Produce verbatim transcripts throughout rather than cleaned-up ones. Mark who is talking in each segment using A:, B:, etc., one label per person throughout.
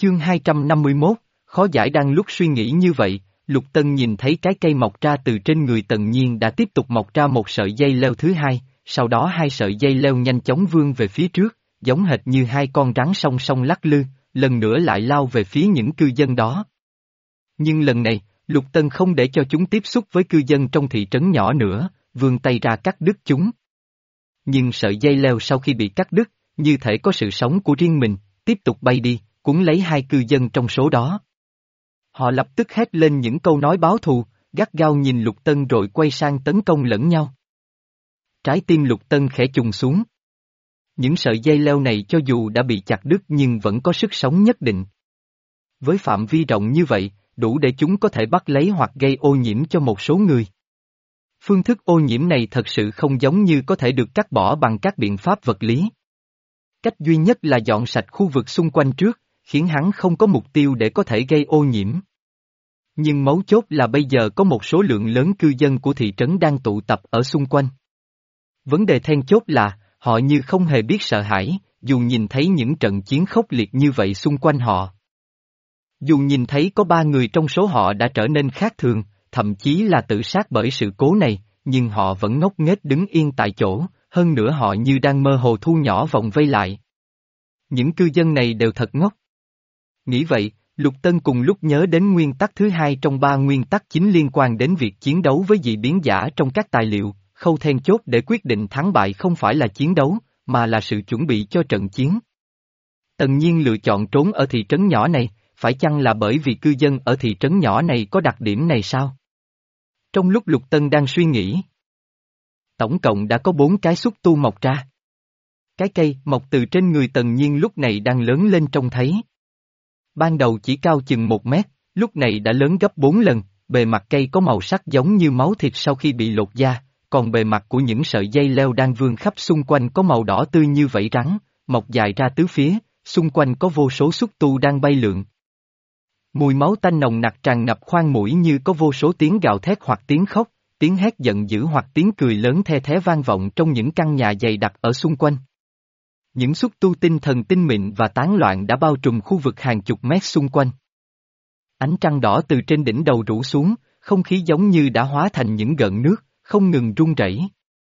A: Chương hai trăm năm mươi mốt, khó giải. Đang lúc suy nghĩ như vậy, Lục Tân nhìn thấy cái cây mọc ra từ trên người Tần Nhiên đã tiếp tục mọc ra một sợi dây leo thứ hai, sau đó hai sợi dây leo nhanh chóng vươn về phía trước, giống hệt như hai con rắn song song lắc lư, lần nữa lại lao về phía những cư dân đó. Nhưng lần này, Lục Tân không để cho chúng tiếp xúc với cư dân trong thị trấn nhỏ nữa, vươn tay ra cắt đứt chúng. Nhưng sợi dây leo sau khi bị cắt đứt, như thể có sự sống của riêng mình, tiếp tục bay đi, cuốn lấy hai cư dân trong số đó. Họ lập tức hét lên những câu nói báo thù, gắt gao nhìn Lục Tân rồi quay sang tấn công lẫn nhau. Trái tim Lục Tân khẽ trùng xuống. Những sợi dây leo này cho dù đã bị chặt đứt nhưng vẫn có sức sống nhất định. Với phạm vi rộng như vậy, đủ để chúng có thể bắt lấy hoặc gây ô nhiễm cho một số người. Phương thức ô nhiễm này thật sự không giống như có thể được cắt bỏ bằng các biện pháp vật lý. Cách duy nhất là dọn sạch khu vực xung quanh trước, khiến hắn không có mục tiêu để có thể gây ô nhiễm. Nhưng mấu chốt là bây giờ có một số lượng lớn cư dân của thị trấn đang tụ tập ở xung quanh. Vấn đề then chốt là, họ như không hề biết sợ hãi, dù nhìn thấy những trận chiến khốc liệt như vậy xung quanh họ. Dù nhìn thấy có ba người trong số họ đã trở nên khác thường, thậm chí là tự sát bởi sự cố này, nhưng họ vẫn ngốc nghếch đứng yên tại chỗ, hơn nữa họ như đang mơ hồ thu nhỏ vòng vây lại. Những cư dân này đều thật ngốc. Nghĩ vậy, Lục Tân cùng lúc nhớ đến nguyên tắc thứ hai trong ba nguyên tắc chính liên quan đến việc chiến đấu với dị biến giả trong các tài liệu, khâu then chốt để quyết định thắng bại không phải là chiến đấu, mà là sự chuẩn bị cho trận chiến. Tần Nhiên lựa chọn trốn ở thị trấn nhỏ này, phải chăng là bởi vì cư dân ở thị trấn nhỏ này có đặc điểm này sao? Trong lúc Lục Tân đang suy nghĩ, tổng cộng đã có bốn cái xúc tu mọc ra. Cái cây mọc từ trên người Tần Nhiên lúc này đang lớn lên trông thấy. Ban đầu chỉ cao chừng một mét, lúc này đã lớn gấp bốn lần, bề mặt cây có màu sắc giống như máu thịt sau khi bị lột da, còn bề mặt của những sợi dây leo đang vươn khắp xung quanh có màu đỏ tươi như vảy rắn, mọc dài ra tứ phía, xung quanh có vô số xúc tu đang bay lượn. Mùi máu tanh nồng nặc tràn ngập khoang mũi như có vô số tiếng gào thét hoặc tiếng khóc, tiếng hét giận dữ hoặc tiếng cười lớn the thé vang vọng trong những căn nhà dày đặc ở xung quanh. Những xúc tu tinh thần tinh mịn và tán loạn đã bao trùm khu vực hàng chục mét xung quanh. Ánh trăng đỏ từ trên đỉnh đầu rủ xuống, không khí giống như đã hóa thành những gợn nước, không ngừng rung rẩy.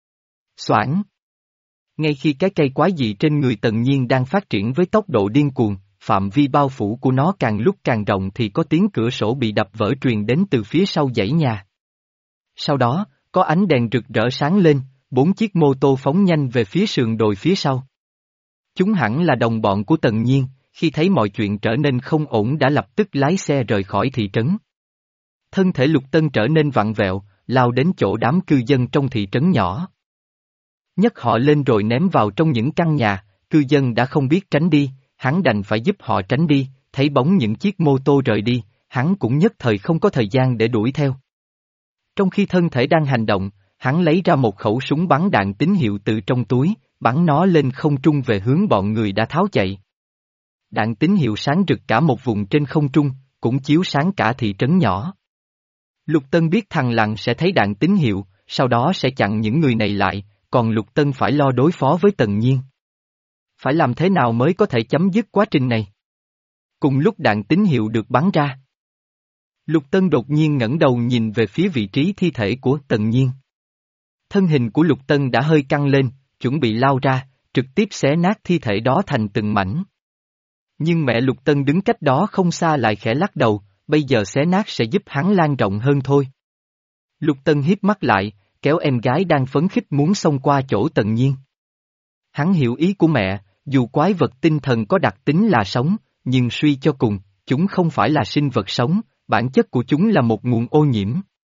A: Xoảng. Ngay khi cái cây quái dị trên người Tần Nhiên đang phát triển với tốc độ điên cuồng, phạm vi bao phủ của nó càng lúc càng rộng thì có tiếng cửa sổ bị đập vỡ truyền đến từ phía sau dãy nhà. Sau đó, có ánh đèn rực rỡ sáng lên, bốn chiếc mô tô phóng nhanh về phía sườn đồi phía sau. Chúng hẳn là đồng bọn của Tần Nhiên, khi thấy mọi chuyện trở nên không ổn đã lập tức lái xe rời khỏi thị trấn. Thân thể Lục Tân trở nên vặn vẹo, lao đến chỗ đám cư dân trong thị trấn nhỏ. Nhấc họ lên rồi ném vào trong những căn nhà, cư dân đã không biết tránh đi, hắn đành phải giúp họ tránh đi, thấy bóng những chiếc mô tô rời đi, hắn cũng nhất thời không có thời gian để đuổi theo. Trong khi thân thể đang hành động, hắn lấy ra một khẩu súng bắn đạn tín hiệu từ trong túi, bắn nó lên không trung về hướng bọn người đã tháo chạy. Đạn tín hiệu sáng rực cả một vùng trên không trung, cũng chiếu sáng cả thị trấn nhỏ. Lục Tân biết thằng Lặng sẽ thấy đạn tín hiệu, sau đó sẽ chặn những người này lại, còn Lục Tân phải lo đối phó với Tần Nhiên. Phải làm thế nào mới có thể chấm dứt quá trình này? Cùng lúc đạn tín hiệu được bắn ra, Lục Tân đột nhiên ngẩng đầu nhìn về phía vị trí thi thể của Tần Nhiên. Thân hình của Lục Tân đã hơi căng lên, chuẩn bị lao ra, trực tiếp xé nát thi thể đó thành từng mảnh. Nhưng mẹ Lục Tân đứng cách đó không xa lại khẽ lắc đầu, bây giờ xé nát sẽ giúp hắn lan rộng hơn thôi. Lục Tân híp mắt lại, kéo em gái đang phấn khích muốn xông qua chỗ Tần Nhiên. Hắn hiểu ý của mẹ, dù quái vật tinh thần có đặc tính là sống, nhưng suy cho cùng, chúng không phải là sinh vật sống, bản chất của chúng là một nguồn ô nhiễm.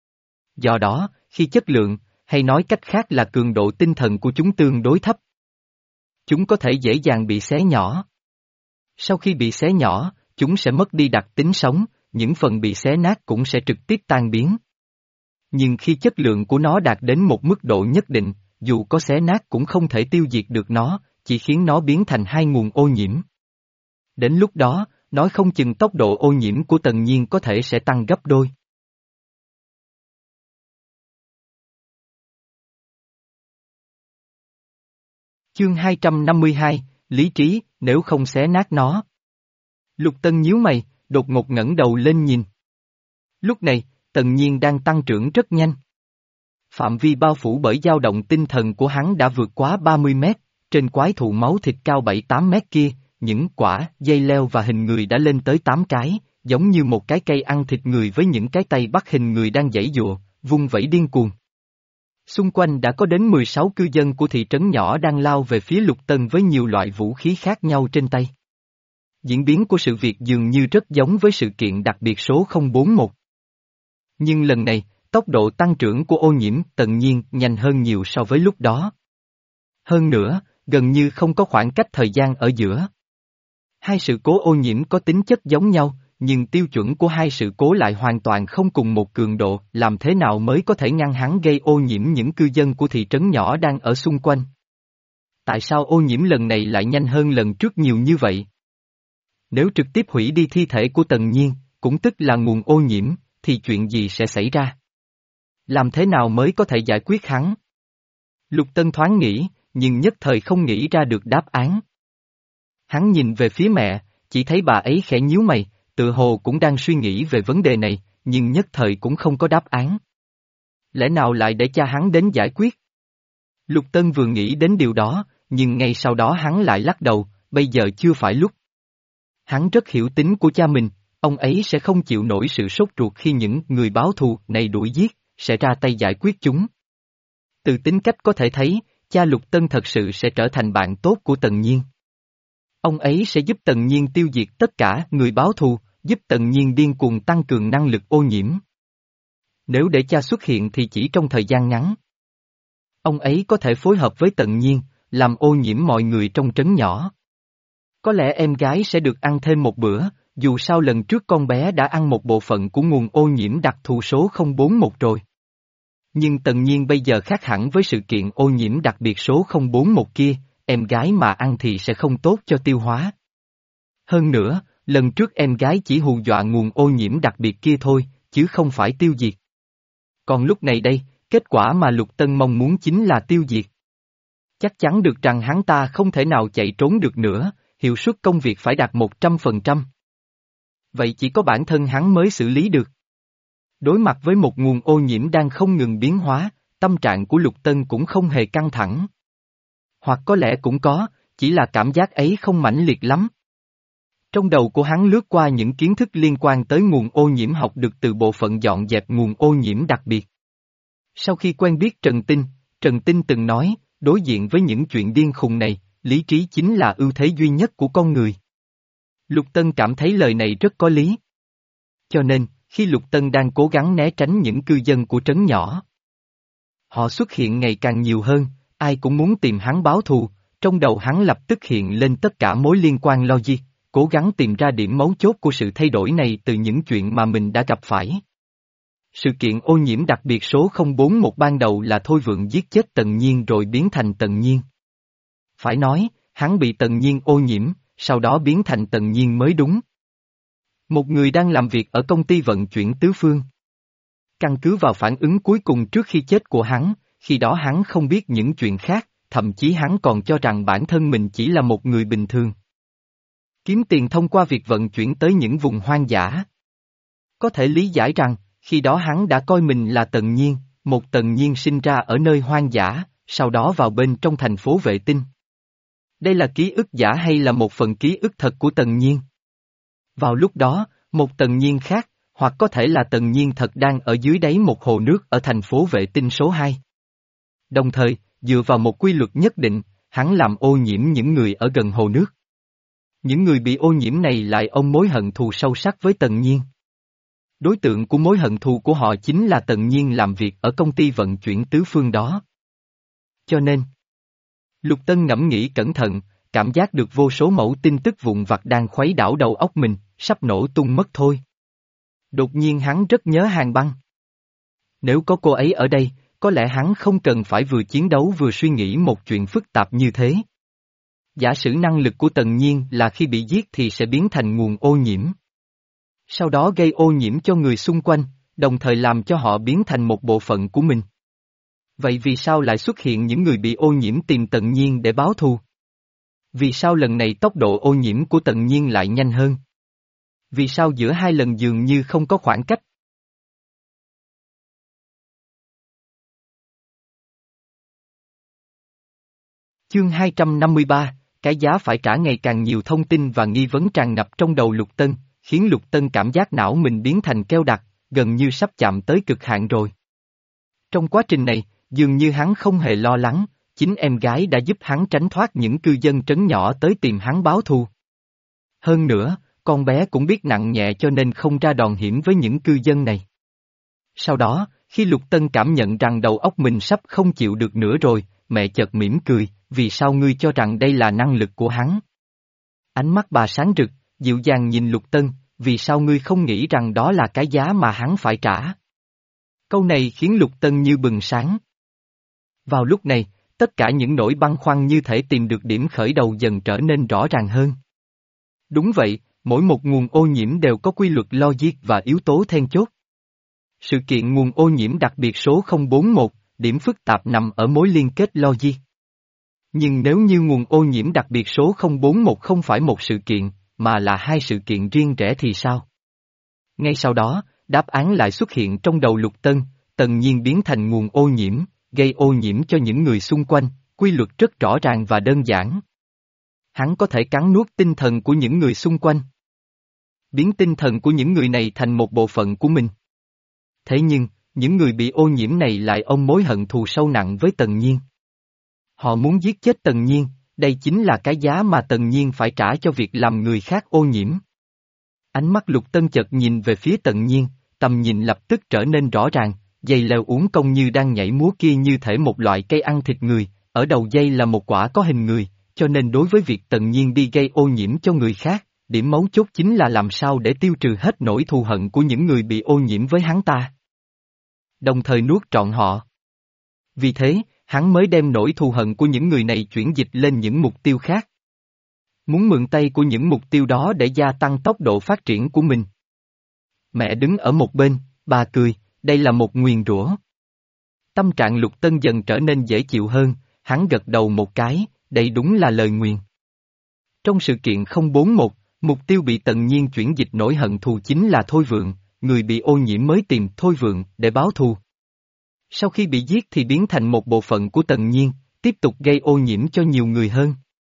A: Do đó, khi chất lượng, hay nói cách khác là cường độ tinh thần của chúng tương đối thấp, chúng có thể dễ dàng bị xé nhỏ. Sau khi bị xé nhỏ, chúng sẽ mất đi đặc tính sống, những phần bị xé nát cũng sẽ trực tiếp tan biến. Nhưng khi chất lượng của nó đạt đến một mức độ nhất định, dù có xé nát cũng không thể tiêu diệt được nó, chỉ khiến nó biến thành hai nguồn ô nhiễm. Đến lúc đó, nói không chừng tốc độ ô nhiễm của Tần Nhiên có thể sẽ tăng gấp đôi. Chương hai trăm năm mươi hai, Lý trí, nếu không xé nát nó. Lục Tân nhíu mày, đột ngột ngẩng đầu lên nhìn. Lúc này, Tần Nhiên đang tăng trưởng rất nhanh. Phạm vi bao phủ bởi dao động tinh thần của hắn đã vượt quá ba mươi mét, trên quái thụ máu thịt cao bảy tám mét kia, những quả, dây leo và hình người đã lên tới tám cái, giống như một cái cây ăn thịt người với những cái tay bắt hình người đang giãy giụa, vung vẩy điên cuồng. Xung quanh đã có đến mười sáu cư dân của thị trấn nhỏ đang lao về phía Lục Tân với nhiều loại vũ khí khác nhau trên tay. Diễn biến của sự việc dường như rất giống với sự kiện đặc biệt số không bốn một. Nhưng lần này, tốc độ tăng trưởng của ô nhiễm Tần Nhiên nhanh hơn nhiều so với lúc đó. Hơn nữa, gần như không có khoảng cách thời gian ở giữa. Hai sự cố ô nhiễm có tính chất giống nhau, nhưng tiêu chuẩn của hai sự cố lại hoàn toàn không cùng một cường độ, làm thế nào mới có thể ngăn hắn gây ô nhiễm những cư dân của thị trấn nhỏ đang ở xung quanh? Tại sao ô nhiễm lần này lại nhanh hơn lần trước nhiều như vậy? Nếu trực tiếp hủy đi thi thể của Tần Nhiên, cũng tức là nguồn ô nhiễm, thì chuyện gì sẽ xảy ra? Làm thế nào mới có thể giải quyết hắn? Lục Tân thoáng nghĩ, nhưng nhất thời không nghĩ ra được đáp án. Hắn nhìn về phía mẹ, chỉ thấy bà ấy khẽ nhíu mày, tự hồ cũng đang suy nghĩ về vấn đề này, nhưng nhất thời cũng không có đáp án. Lẽ nào lại để cha hắn đến giải quyết? Lục Tân vừa nghĩ đến điều đó, nhưng ngay sau đó hắn lại lắc đầu, bây giờ chưa phải lúc. Hắn rất hiểu tính của cha mình, ông ấy sẽ không chịu nổi sự sốt ruột khi những người báo thù này đuổi giết, sẽ ra tay giải quyết chúng. Từ tính cách có thể thấy, cha Lục Tân thật sự sẽ trở thành bạn tốt của Tần Nhiên. Ông ấy sẽ giúp Tần Nhiên tiêu diệt tất cả người báo thù, giúp Tần Nhiên điên cuồng tăng cường năng lực ô nhiễm. Nếu để cha xuất hiện thì chỉ trong thời gian ngắn. Ông ấy có thể phối hợp với Tần Nhiên, làm ô nhiễm mọi người trong trấn nhỏ. Có lẽ em gái sẽ được ăn thêm một bữa, dù sao lần trước con bé đã ăn một bộ phận của nguồn ô nhiễm đặc thù số không bốn một rồi. Nhưng Tần Nhiên bây giờ khác hẳn với sự kiện ô nhiễm đặc biệt số không bốn một kia, em gái mà ăn thì sẽ không tốt cho tiêu hóa. Hơn nữa, lần trước em gái chỉ hù dọa nguồn ô nhiễm đặc biệt kia thôi, chứ không phải tiêu diệt. Còn lúc này đây, kết quả mà Lục Tân mong muốn chính là tiêu diệt. Chắc chắn được rằng hắn ta không thể nào chạy trốn được nữa, hiệu suất công việc phải đạt một trăm phần trăm. Vậy chỉ có bản thân hắn mới xử lý được. Đối mặt với một nguồn ô nhiễm đang không ngừng biến hóa, tâm trạng của Lục Tân cũng không hề căng thẳng. Hoặc có lẽ cũng có, chỉ là cảm giác ấy không mãnh liệt lắm. Trong đầu của hắn lướt qua những kiến thức liên quan tới nguồn ô nhiễm học được từ bộ phận dọn dẹp nguồn ô nhiễm đặc biệt. Sau khi quen biết Trần Tinh, Trần Tinh từng nói, đối diện với những chuyện điên khùng này, lý trí chính là ưu thế duy nhất của con người. Lục Tân cảm thấy lời này rất có lý. Cho nên, khi Lục Tân đang cố gắng né tránh những cư dân của trấn nhỏ, họ xuất hiện ngày càng nhiều hơn, ai cũng muốn tìm hắn báo thù, trong đầu hắn lập tức hiện lên tất cả mối liên quan logic, cố gắng tìm ra điểm mấu chốt của sự thay đổi này từ những chuyện mà mình đã gặp phải. Sự kiện ô nhiễm đặc biệt số không bốn một ban đầu là Thôi Vượng giết chết Tần Nhiên rồi biến thành Tần Nhiên. Phải nói, hắn bị Tần Nhiên ô nhiễm, sau đó biến thành Tần Nhiên mới đúng. Một người đang làm việc ở công ty vận chuyển tứ phương. Căn cứ vào phản ứng cuối cùng trước khi chết của hắn, khi đó hắn không biết những chuyện khác, thậm chí hắn còn cho rằng bản thân mình chỉ là một người bình thường. Kiếm tiền thông qua việc vận chuyển tới những vùng hoang dã. Có thể lý giải rằng, khi đó hắn đã coi mình là Tần Nhiên, một Tần Nhiên sinh ra ở nơi hoang dã, sau đó vào bên trong thành phố vệ tinh. Đây là ký ức giả hay là một phần ký ức thật của Tần Nhiên? Vào lúc đó, một Tần Nhiên khác, hoặc có thể là Tần Nhiên thật đang ở dưới đáy một hồ nước ở thành phố vệ tinh số hai. Đồng thời, dựa vào một quy luật nhất định, hắn làm ô nhiễm những người ở gần hồ nước. Những người bị ô nhiễm này lại ôm mối hận thù sâu sắc với Tần Nhiên. Đối tượng của mối hận thù của họ chính là Tần Nhiên làm việc ở công ty vận chuyển tứ phương đó. Cho nên, Lục Tân ngẫm nghĩ cẩn thận, cảm giác được vô số mẫu tin tức vụn vặt đang khuấy đảo đầu óc mình, sắp nổ tung mất thôi. Đột nhiên hắn rất nhớ Hàn Băng. Nếu có cô ấy ở đây, có lẽ hắn không cần phải vừa chiến đấu vừa suy nghĩ một chuyện phức tạp như thế. Giả sử năng lực của Tần Nhiên là khi bị giết thì sẽ biến thành nguồn ô nhiễm. Sau đó gây ô nhiễm cho người xung quanh, đồng thời làm cho họ biến thành một bộ phận của mình. Vậy vì sao lại xuất hiện những người bị ô nhiễm tìm Tần Nhiên để báo thù? Vì sao lần này tốc độ ô nhiễm của Tần Nhiên lại nhanh hơn? Vì sao giữa hai lần dường như không có khoảng cách? Chương hai trăm năm mươi ba, cái giá phải trả ngày càng nhiều thông tin và nghi vấn tràn ngập trong đầu Lục Tân, khiến Lục Tân cảm giác não mình biến thành keo đặc, gần như sắp chạm tới cực hạn rồi. Trong quá trình này, dường như hắn không hề lo lắng, chính em gái đã giúp hắn tránh thoát những cư dân trấn nhỏ tới tìm hắn báo thù. Hơn nữa, con bé cũng biết nặng nhẹ cho nên không ra đòn hiểm với những cư dân này. Sau đó, khi Lục Tân cảm nhận rằng đầu óc mình sắp không chịu được nữa rồi, mẹ chợt mỉm cười, vì sao ngươi cho rằng đây là năng lực của hắn? Ánh mắt bà sáng rực, dịu dàng nhìn Lục Tân, vì sao ngươi không nghĩ rằng đó là cái giá mà hắn phải trả? Câu này khiến Lục Tân như bừng sáng. Vào lúc này, tất cả những nỗi băn khoăn như thể tìm được điểm khởi đầu dần trở nên rõ ràng hơn. Đúng vậy, mỗi một nguồn ô nhiễm đều có quy luật logic và yếu tố then chốt. Sự kiện nguồn ô nhiễm đặc biệt số không bốn một, điểm phức tạp nằm ở mối liên kết logic. Nhưng nếu như nguồn ô nhiễm đặc biệt số không bốn một không phải một sự kiện, mà là hai sự kiện riêng rẽ thì sao? Ngay sau đó, đáp án lại xuất hiện trong đầu Lục Tân, Tần Nhiên biến thành nguồn ô nhiễm, gây ô nhiễm cho những người xung quanh, quy luật rất rõ ràng và đơn giản. Hắn có thể cắn nuốt tinh thần của những người xung quanh. Biến tinh thần của những người này thành một bộ phận của mình. Thế nhưng, những người bị ô nhiễm này lại ôm mối hận thù sâu nặng với Tần Nhiên. Họ muốn giết chết Tần Nhiên, đây chính là cái giá mà Tần Nhiên phải trả cho việc làm người khác ô nhiễm. Ánh mắt Lục Tân chợt nhìn về phía Tần Nhiên, tầm nhìn lập tức trở nên rõ ràng, dây leo uốn cong như đang nhảy múa kia như thể một loại cây ăn thịt người, ở đầu dây là một quả có hình người, cho nên đối với việc Tần Nhiên đi gây ô nhiễm cho người khác, điểm mấu chốt chính là làm sao để tiêu trừ hết nỗi thù hận của những người bị ô nhiễm với hắn ta. Đồng thời nuốt trọn họ. Vì thế, hắn mới đem nỗi thù hận của những người này chuyển dịch lên những mục tiêu khác. Muốn mượn tay của những mục tiêu đó để gia tăng tốc độ phát triển của mình. Mẹ đứng ở một bên, bà cười, đây là một nguyền rủa. Tâm trạng Lục Tân dần trở nên dễ chịu hơn, hắn gật đầu một cái, đây đúng là lời nguyền. Trong sự kiện không bốn một, mục tiêu bị Tần Nhiên chuyển dịch nỗi hận thù chính là Thôi Vượng, người bị ô nhiễm mới tìm Thôi Vượng để báo thù. Sau khi bị giết thì biến thành một bộ phận của Tần Nhiên, tiếp tục gây ô nhiễm cho nhiều người hơn.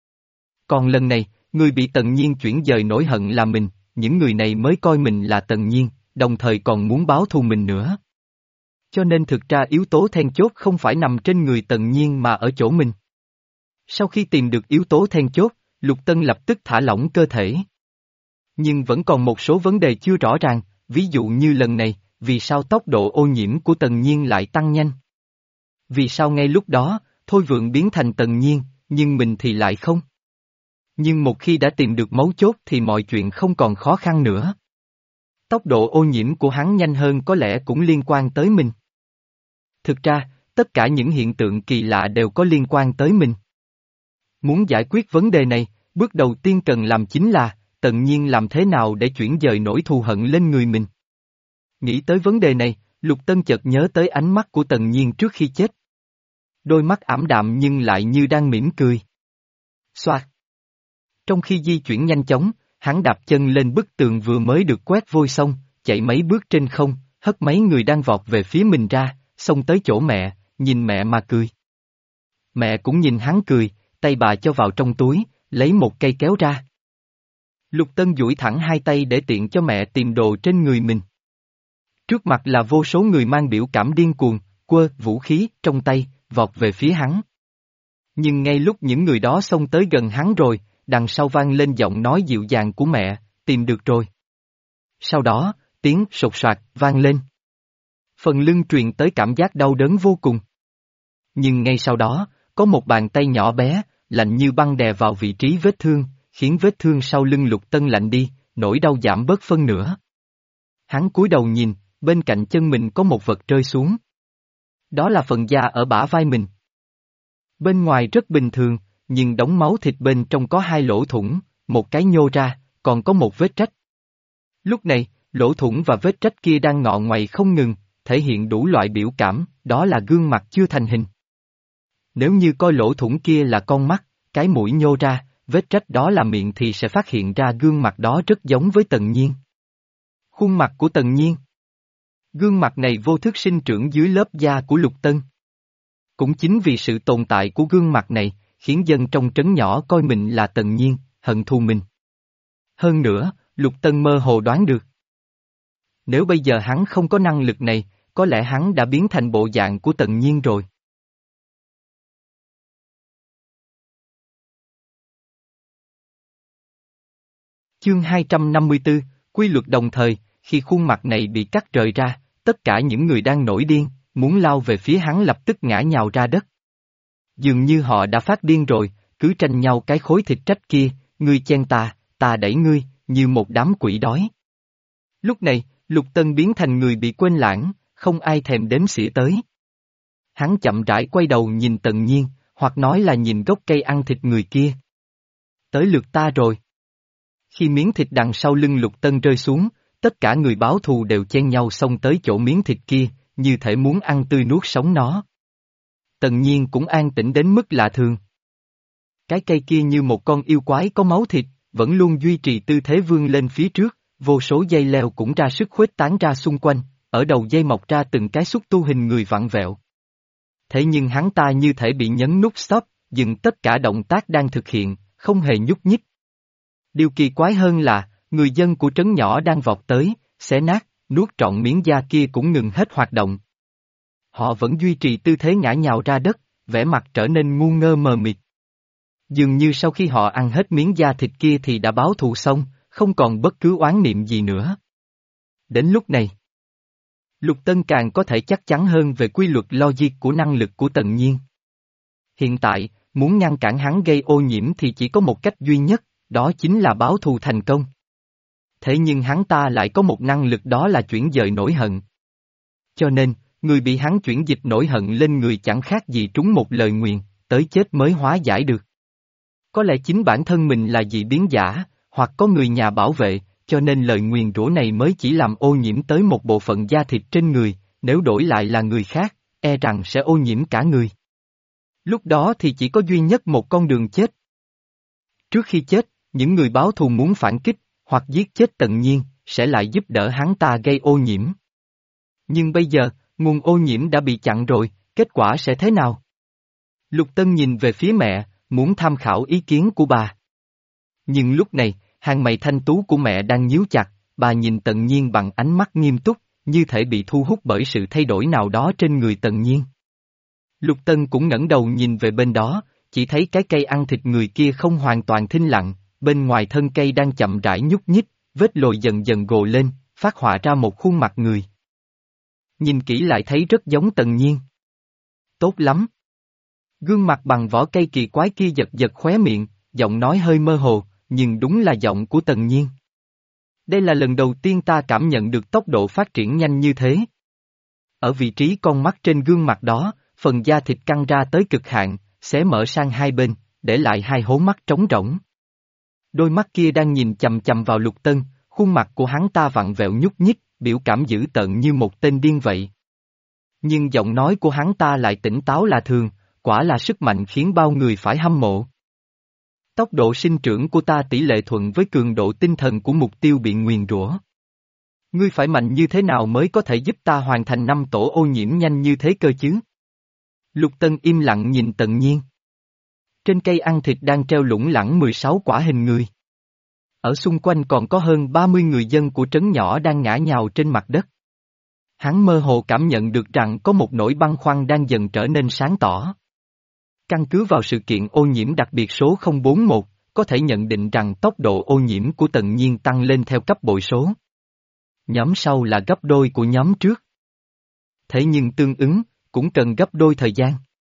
A: Còn lần này, người bị Tần Nhiên chuyển dời nỗi hận là mình, những người này mới coi mình là Tần Nhiên, đồng thời còn muốn báo thù mình nữa. Cho nên thực ra yếu tố then chốt không phải nằm trên người Tần Nhiên mà ở chỗ mình. Sau khi tìm được yếu tố then chốt, Lục Tân lập tức thả lỏng cơ thể. Nhưng vẫn còn một số vấn đề chưa rõ ràng, ví dụ như lần này, vì sao tốc độ ô nhiễm của Tần Nhiên lại tăng nhanh? Vì sao ngay lúc đó, Thôi Vượng biến thành Tần Nhiên, nhưng mình thì lại không? Nhưng một khi đã tìm được mấu chốt thì mọi chuyện không còn khó khăn nữa. Tốc độ ô nhiễm của hắn nhanh hơn có lẽ cũng liên quan tới mình. Thực ra, tất cả những hiện tượng kỳ lạ đều có liên quan tới mình. Muốn giải quyết vấn đề này, bước đầu tiên cần làm chính là, Tần Nhiên làm thế nào để chuyển dời nỗi thù hận lên người mình. Nghĩ tới vấn đề này, Lục Tân chợt nhớ tới ánh mắt của Tần Nhiên trước khi chết. Đôi mắt ảm đạm nhưng lại như đang mỉm cười. Xoạt. Trong khi di chuyển nhanh chóng, hắn đạp chân lên bức tường vừa mới được quét vôi xong, chạy mấy bước trên không, hất mấy người đang vọt về phía mình ra, xông tới chỗ mẹ, nhìn mẹ mà cười. Mẹ cũng nhìn hắn cười, tay bà cho vào trong túi, lấy một cây kéo ra. Lục Tân duỗi thẳng hai tay để tiện cho mẹ tìm đồ trên người mình. Trước mặt là vô số người mang biểu cảm điên cuồng, quơ vũ khí trong tay, vọt về phía hắn. Nhưng ngay lúc những người đó xông tới gần hắn rồi, đằng sau vang lên giọng nói dịu dàng của mẹ, tìm được rồi. Sau đó, tiếng sột soạt vang lên. Phần lưng truyền tới cảm giác đau đớn vô cùng. Nhưng ngay sau đó, có một bàn tay nhỏ bé, lạnh như băng đè vào vị trí vết thương, khiến vết thương sau lưng Lục Tân lạnh đi, nỗi đau giảm bớt phân nửa. Hắn cúi đầu nhìn, bên cạnh chân mình có một vật rơi xuống. Đó là phần da ở bả vai mình. Bên ngoài rất bình thường, nhưng đống máu thịt bên trong có hai lỗ thủng, một cái nhô ra, còn có một vết rách. Lúc này, lỗ thủng và vết rách kia đang ngọ ngoại không ngừng, thể hiện đủ loại biểu cảm, đó là gương mặt chưa thành hình. Nếu như coi lỗ thủng kia là con mắt, cái mũi nhô ra, vết rách đó là miệng thì sẽ phát hiện ra gương mặt đó rất giống với Tần Nhiên. Khuôn mặt của Tần Nhiên. Gương mặt này vô thức sinh trưởng dưới lớp da của Lục Tân. Cũng chính vì sự tồn tại của gương mặt này, khiến dân trong trấn nhỏ coi mình là Tần Nhiên, hận thù mình. Hơn nữa, Lục Tân mơ hồ đoán được. Nếu bây giờ hắn không có năng lực này, có lẽ hắn đã biến thành bộ dạng của Tần Nhiên rồi. Chương hai trăm năm mươi tư, quy luật đồng thời, khi khuôn mặt này bị cắt rời ra, tất cả những người đang nổi điên, muốn lao về phía hắn lập tức ngã nhào ra đất. Dường như họ đã phát điên rồi, cứ tranh nhau cái khối thịt trách kia, ngươi chen ta, ta đẩy ngươi, như một đám quỷ đói. Lúc này, Lục Tân biến thành người bị quên lãng, không ai thèm đếm xỉa tới. Hắn chậm rãi quay đầu nhìn Tần Nhiên, hoặc nói là nhìn gốc cây ăn thịt người kia. Tới lượt ta rồi. Khi miếng thịt đằng sau lưng Lục Tân rơi xuống, tất cả người báo thù đều chen nhau xông tới chỗ miếng thịt kia, như thể muốn ăn tươi nuốt sống nó. Tần Nhiên cũng an tĩnh đến mức lạ thường. Cái cây kia như một con yêu quái có máu thịt, vẫn luôn duy trì tư thế vươn lên phía trước, vô số dây leo cũng ra sức khuếch tán ra xung quanh, ở đầu dây mọc ra từng cái xúc tu hình người vặn vẹo. Thế nhưng hắn ta như thể bị nhấn nút stop, dừng tất cả động tác đang thực hiện, không hề nhúc nhích. Điều kỳ quái hơn là, người dân của trấn nhỏ đang vọt tới, xé nát, nuốt trọn miếng da kia cũng ngừng hết hoạt động. Họ vẫn duy trì tư thế ngã nhào ra đất, vẻ mặt trở nên ngu ngơ mờ mịt. Dường như sau khi họ ăn hết miếng da thịt kia thì đã báo thù xong, không còn bất cứ oán niệm gì nữa. Đến lúc này, Lục Tân càng có thể chắc chắn hơn về quy luật logic của năng lực của Tần Nhiên. Hiện tại, muốn ngăn cản hắn gây ô nhiễm thì chỉ có một cách duy nhất, đó chính là báo thù thành công. Thế nhưng hắn ta lại có một năng lực, đó là chuyển dời nỗi hận. Cho nên, người bị hắn chuyển dịch nỗi hận lên người chẳng khác gì trúng một lời nguyền, tới chết mới hóa giải được. Có lẽ chính bản thân mình là dị biến giả, hoặc có người nhà bảo vệ, cho nên lời nguyền rủa này mới chỉ làm ô nhiễm tới một bộ phận da thịt trên người, nếu đổi lại là người khác, e rằng sẽ ô nhiễm cả người. Lúc đó thì chỉ có duy nhất một con đường chết. Trước khi chết, những người báo thù muốn phản kích, hoặc giết chết Tần Nhiên, sẽ lại giúp đỡ hắn ta gây ô nhiễm. Nhưng bây giờ, nguồn ô nhiễm đã bị chặn rồi, kết quả sẽ thế nào? Lục Tân nhìn về phía mẹ, muốn tham khảo ý kiến của bà. Nhưng lúc này, hàng mày thanh tú của mẹ đang nhíu chặt, bà nhìn Tần Nhiên bằng ánh mắt nghiêm túc, như thể bị thu hút bởi sự thay đổi nào đó trên người Tần Nhiên. Lục Tân cũng ngẩng đầu nhìn về bên đó, chỉ thấy cái cây ăn thịt người kia không hoàn toàn thinh lặng, bên ngoài thân cây đang chậm rãi nhúc nhích, vết lồi dần dần gồ lên, phát họa ra một khuôn mặt người. Nhìn kỹ lại thấy rất giống Tần Nhiên. Tốt lắm. Gương mặt bằng vỏ cây kỳ quái kia giật giật khóe miệng, giọng nói hơi mơ hồ, nhưng đúng là giọng của Tần Nhiên. Đây là lần đầu tiên ta cảm nhận được tốc độ phát triển nhanh như thế. Ở vị trí con mắt trên gương mặt đó, phần da thịt căng ra tới cực hạn, xé mở sang hai bên, để lại hai hố mắt trống rỗng. Đôi mắt kia đang nhìn chằm chằm vào Lục Tân, khuôn mặt của hắn ta vặn vẹo nhúc nhích, biểu cảm dữ tợn như một tên điên vậy. Nhưng giọng nói của hắn ta lại tỉnh táo lạ thường, quả là sức mạnh khiến bao người phải hâm mộ. Tốc độ sinh trưởng của ta tỷ lệ thuận với cường độ tinh thần của mục tiêu bị nguyền rủa. Ngươi phải mạnh như thế nào mới có thể giúp ta hoàn thành năm tổ ô nhiễm nhanh như thế cơ chứ? Lục Tân im lặng nhìn Tần Nhiên. Trên cây ăn thịt đang treo lủng lẳng mười sáu quả hình người. Ở xung quanh còn có hơn ba mươi người dân của trấn nhỏ đang ngã nhào trên mặt đất. Hắn mơ hồ cảm nhận được rằng có một nỗi băn khoăn đang dần trở nên sáng tỏ. Căn cứ vào sự kiện ô nhiễm đặc biệt số không bốn một, có thể nhận định rằng tốc độ ô nhiễm của Tần Nhiên tăng lên theo cấp bội số. Nhóm sau là gấp đôi của nhóm trước. Thế nhưng tương ứng, cũng cần gấp đôi thời gian.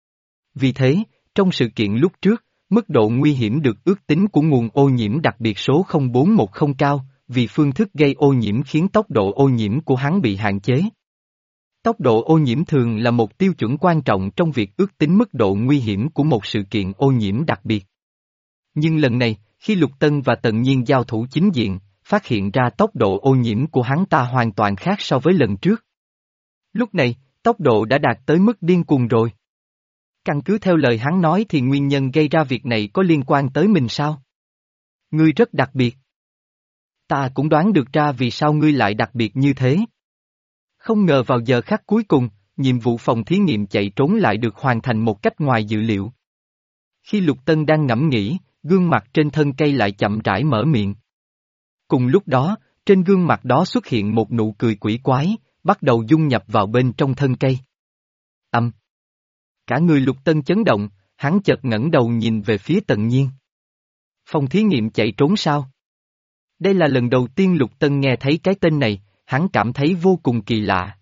A: Vì thế, trong sự kiện lúc trước, mức độ nguy hiểm được ước tính của nguồn ô nhiễm đặc biệt số không bốn một không cao, vì phương thức gây ô nhiễm khiến tốc độ ô nhiễm của hắn bị hạn chế. Tốc độ ô nhiễm thường là một tiêu chuẩn quan trọng trong việc ước tính mức độ nguy hiểm của một sự kiện ô nhiễm đặc biệt. Nhưng lần này, khi Lục Tân và Tần Nhiên giao thủ chính diện, phát hiện ra tốc độ ô nhiễm của hắn ta hoàn toàn khác so với lần trước. Lúc này, tốc độ đã đạt tới mức điên cuồng rồi. Căn cứ theo lời hắn nói thì nguyên nhân gây ra việc này có liên quan tới mình sao? Ngươi rất đặc biệt. Ta cũng đoán được ra vì sao ngươi lại đặc biệt như thế. Không ngờ vào giờ khắc cuối cùng, nhiệm vụ phòng thí nghiệm chạy trốn lại được hoàn thành một cách ngoài dự liệu. Khi Lục Tân đang ngẫm nghĩ, gương mặt trên thân cây lại chậm rãi mở miệng. Cùng lúc đó, trên gương mặt đó xuất hiện một nụ cười quỷ quái, bắt đầu dung nhập vào bên trong thân cây. Âm. Cả người Lục Tân chấn động, hắn chợt ngẩng đầu nhìn về phía Tần Nhiên. Phòng thí nghiệm chạy trốn sao? Đây là lần đầu tiên Lục Tân nghe thấy cái tên này, hắn cảm thấy vô cùng kỳ lạ.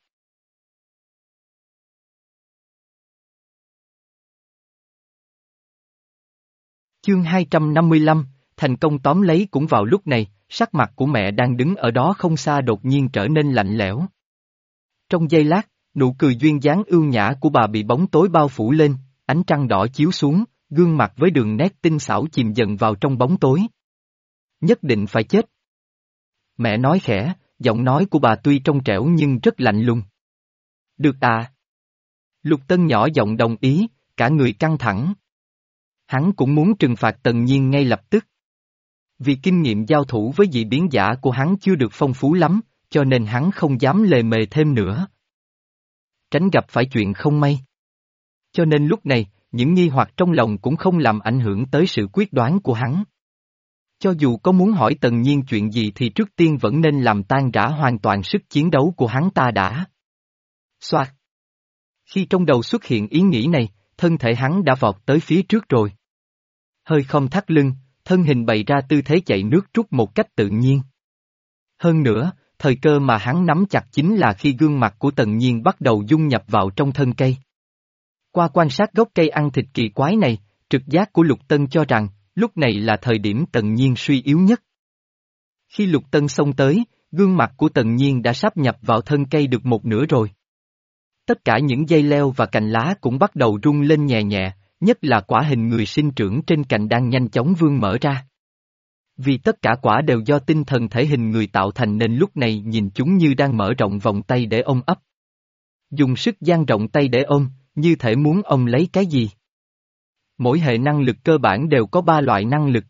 A: Chương hai trăm năm mươi lăm, thành công tóm lấy. Cũng vào lúc này, sắc mặt của mẹ đang đứng ở đó không xa đột nhiên trở nên lạnh lẽo. Trong giây lát, nụ cười duyên dáng ưu nhã của bà bị bóng tối bao phủ lên, ánh trăng đỏ chiếu xuống, gương mặt với đường nét tinh xảo chìm dần vào trong bóng tối. Nhất định phải chết. Mẹ nói khẽ, giọng nói của bà tuy trong trẻo nhưng rất lạnh lùng. Được à. Lục Tân nhỏ giọng đồng ý, cả người căng thẳng. Hắn cũng muốn trừng phạt Tần Nhiên ngay lập tức. Vì kinh nghiệm giao thủ với dị biến giả của hắn chưa được phong phú lắm, cho nên hắn không dám lề mề thêm nữa. Tránh gặp phải chuyện không may. Cho nên lúc này, những nghi hoặc trong lòng cũng không làm ảnh hưởng tới sự quyết đoán của hắn. Cho dù có muốn hỏi Tần Nhiên chuyện gì thì trước tiên vẫn nên làm tan rã hoàn toàn sức chiến đấu của hắn ta đã. Xoạt. Khi trong đầu xuất hiện ý nghĩ này, thân thể hắn đã vọt tới phía trước rồi. Hơi không thắt lưng, thân hình bày ra tư thế chạy nước rút một cách tự nhiên. Hơn nữa, thời cơ mà hắn nắm chặt chính là khi gương mặt của Tần Nhiên bắt đầu dung nhập vào trong thân cây. Qua quan sát gốc cây ăn thịt kỳ quái này, trực giác của Lục Tân cho rằng, lúc này là thời điểm Tần Nhiên suy yếu nhất. Khi Lục Tân xông tới, gương mặt của Tần Nhiên đã sáp nhập vào thân cây được một nửa rồi. Tất cả những dây leo và cành lá cũng bắt đầu rung lên nhẹ nhẹ, nhất là quả hình người sinh trưởng trên cành đang nhanh chóng vươn mở ra. Vì tất cả quả đều do tinh thần thể hình người tạo thành nên lúc này nhìn chúng như đang mở rộng vòng tay để ôm ấp. Dùng sức dang rộng tay để ôm, như thể muốn ôm lấy cái gì. Mỗi hệ năng lực cơ bản đều có ba loại năng lực.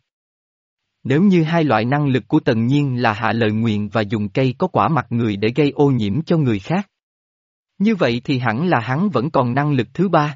A: Nếu như hai loại năng lực của Tần Nhiên là hạ lời nguyền và dùng cây có quả mặt người để gây ô nhiễm cho người khác. Như vậy thì hẳn là hắn vẫn còn năng lực thứ ba.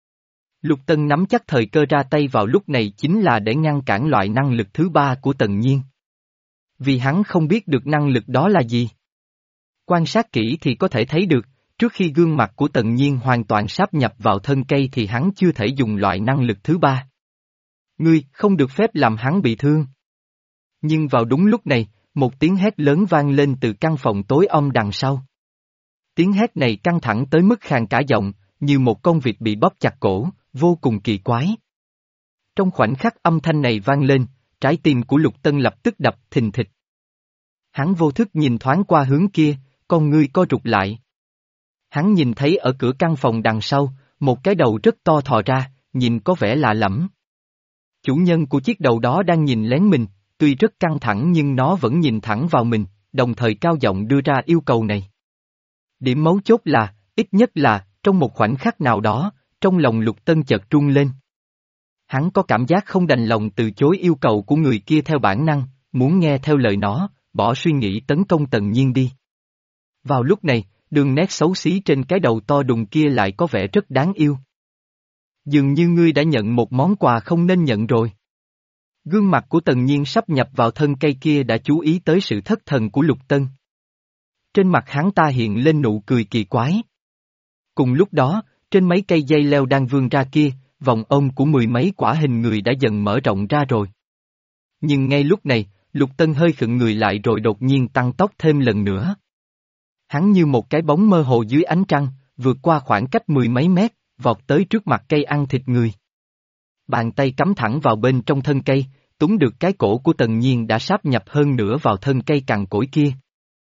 A: Lục Tân nắm chắc thời cơ ra tay vào lúc này chính là để ngăn cản loại năng lực thứ ba của Tần Nhiên. Vì hắn không biết được năng lực đó là gì. Quan sát kỹ thì có thể thấy được, trước khi gương mặt của Tần Nhiên hoàn toàn sáp nhập vào thân cây thì hắn chưa thể dùng loại năng lực thứ ba. Ngươi không được phép làm hắn bị thương. Nhưng vào đúng lúc này, một tiếng hét lớn vang lên từ căn phòng tối om đằng sau. Tiếng hét này căng thẳng tới mức khàn cả giọng, như một con vịt bị bóp chặt cổ, vô cùng kỳ quái. Trong khoảnh khắc âm thanh này vang lên, trái tim của Lục Tân lập tức đập thình thịch. Hắn vô thức nhìn thoáng qua hướng kia, con ngươi co rụt lại. Hắn nhìn thấy ở cửa căn phòng đằng sau, một cái đầu rất to thò ra, nhìn có vẻ lạ lẫm. Chủ nhân của chiếc đầu đó đang nhìn lén mình, tuy rất căng thẳng nhưng nó vẫn nhìn thẳng vào mình, đồng thời cao giọng đưa ra yêu cầu này. Điểm mấu chốt là, ít nhất là, trong một khoảnh khắc nào đó, trong lòng Lục Tân chợt rung lên. Hắn có cảm giác không đành lòng từ chối yêu cầu của người kia theo bản năng, muốn nghe theo lời nó, bỏ suy nghĩ tấn công Tần Nhiên đi. Vào lúc này, đường nét xấu xí trên cái đầu to đùng kia lại có vẻ rất đáng yêu. Dường như ngươi đã nhận một món quà không nên nhận rồi. Gương mặt của Tần Nhiên sắp nhập vào thân cây kia đã chú ý tới sự thất thần của Lục Tân. Trên mặt hắn ta hiện lên nụ cười kỳ quái. Cùng lúc đó, trên mấy cây dây leo đang vươn ra kia, vòng ôm của mười mấy quả hình người đã dần mở rộng ra rồi. Nhưng ngay lúc này, Lục Tân hơi khựng người lại rồi đột nhiên tăng tốc thêm lần nữa. Hắn như một cái bóng mơ hồ dưới ánh trăng, vượt qua khoảng cách mười mấy mét, vọt tới trước mặt cây ăn thịt người. Bàn tay cắm thẳng vào bên trong thân cây, túm được cái cổ của Tần Nhiên đã sáp nhập hơn nữa vào thân cây cằn cỗi kia.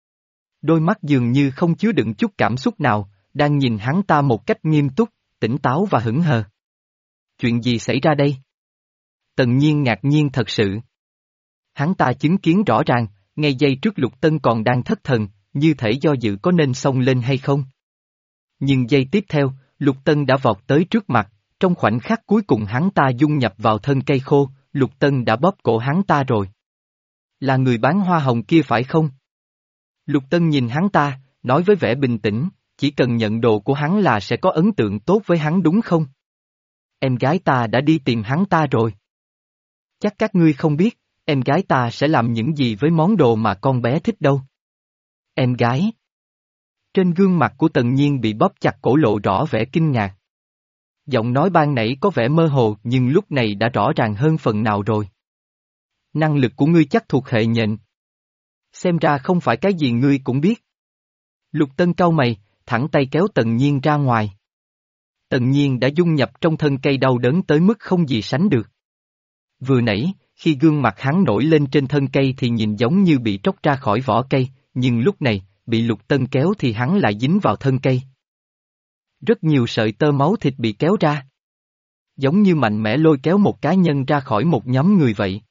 A: Đôi mắt dường như không chứa đựng chút cảm xúc nào, đang nhìn hắn ta một cách nghiêm túc, tỉnh táo và hững hờ. Chuyện gì xảy ra đây? Tần Nhiên ngạc nhiên thật sự. Hắn ta chứng kiến rõ ràng, ngay giây trước Lục Tân còn đang thất thần, như thể do dự có nên xông lên hay không. Nhưng giây tiếp theo, Lục Tân đã vọt tới trước mặt, trong khoảnh khắc cuối cùng hắn ta dung nhập vào thân cây khô, Lục Tân đã bóp cổ hắn ta rồi. Là người bán hoa hồng kia phải không? Lục Tân nhìn hắn ta, nói với vẻ bình tĩnh, chỉ cần nhận đồ của hắn là sẽ có ấn tượng tốt với hắn đúng không? Em gái ta đã đi tìm hắn ta rồi. Chắc các ngươi không biết, em gái ta sẽ làm những gì với món đồ mà con bé thích đâu. Em gái. Trên gương mặt của Tần Nhiên bị bóp chặt cổ lộ rõ vẻ kinh ngạc. Giọng nói ban nãy có vẻ mơ hồ nhưng lúc này đã rõ ràng hơn phần nào rồi. Năng lực của ngươi chắc thuộc hệ nhện. Xem ra không phải cái gì ngươi cũng biết. Lục Tân cau mày, thẳng tay kéo Tần Nhiên ra ngoài. Tần Nhiên đã dung nhập trong thân cây đau đớn tới mức không gì sánh được. Vừa nãy, khi gương mặt hắn nổi lên trên thân cây thì nhìn giống như bị tróc ra khỏi vỏ cây, nhưng lúc này, bị Lục Tân kéo thì hắn lại dính vào thân cây. Rất nhiều sợi tơ máu thịt bị kéo ra. Giống như mạnh mẽ lôi kéo một cá nhân ra khỏi một nhóm người vậy.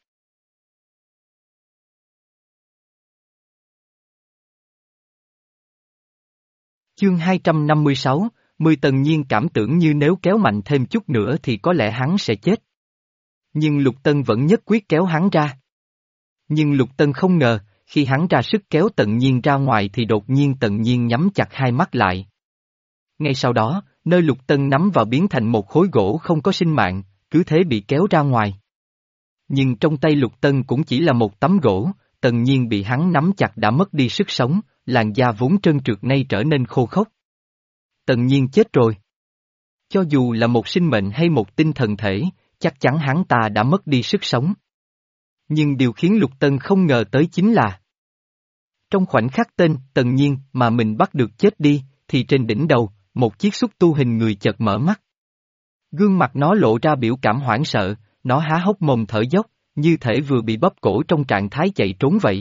A: Chương hai trăm năm mươi sáu, mười Tần Nhiên cảm tưởng như nếu kéo mạnh thêm chút nữa thì có lẽ hắn sẽ chết. Nhưng Lục Tân vẫn nhất quyết kéo hắn ra. Nhưng Lục Tân không ngờ, khi hắn ra sức kéo Tần Nhiên ra ngoài thì đột nhiên Tần Nhiên nhắm chặt hai mắt lại. Ngay sau đó, nơi Lục Tân nắm vào biến thành một khối gỗ không có sinh mạng, cứ thế bị kéo ra ngoài. Nhưng trong tay Lục Tân cũng chỉ là một tấm gỗ, Tần Nhiên bị hắn nắm chặt đã mất đi sức sống, làn da vốn trơn trượt nay trở nên khô khốc. Tần Nhiên chết rồi. Cho dù là một sinh mệnh hay một tinh thần thể, chắc chắn hắn ta đã mất đi sức sống. Nhưng điều khiến Lục Tân không ngờ tới chính là trong khoảnh khắc tên Tần Nhiên mà mình bắt được chết đi, thì trên đỉnh đầu, một chiếc xúc tu hình người chợt mở mắt. Gương mặt nó lộ ra biểu cảm hoảng sợ, nó há hốc mồm thở dốc, như thể vừa bị bóp cổ trong trạng thái chạy trốn vậy.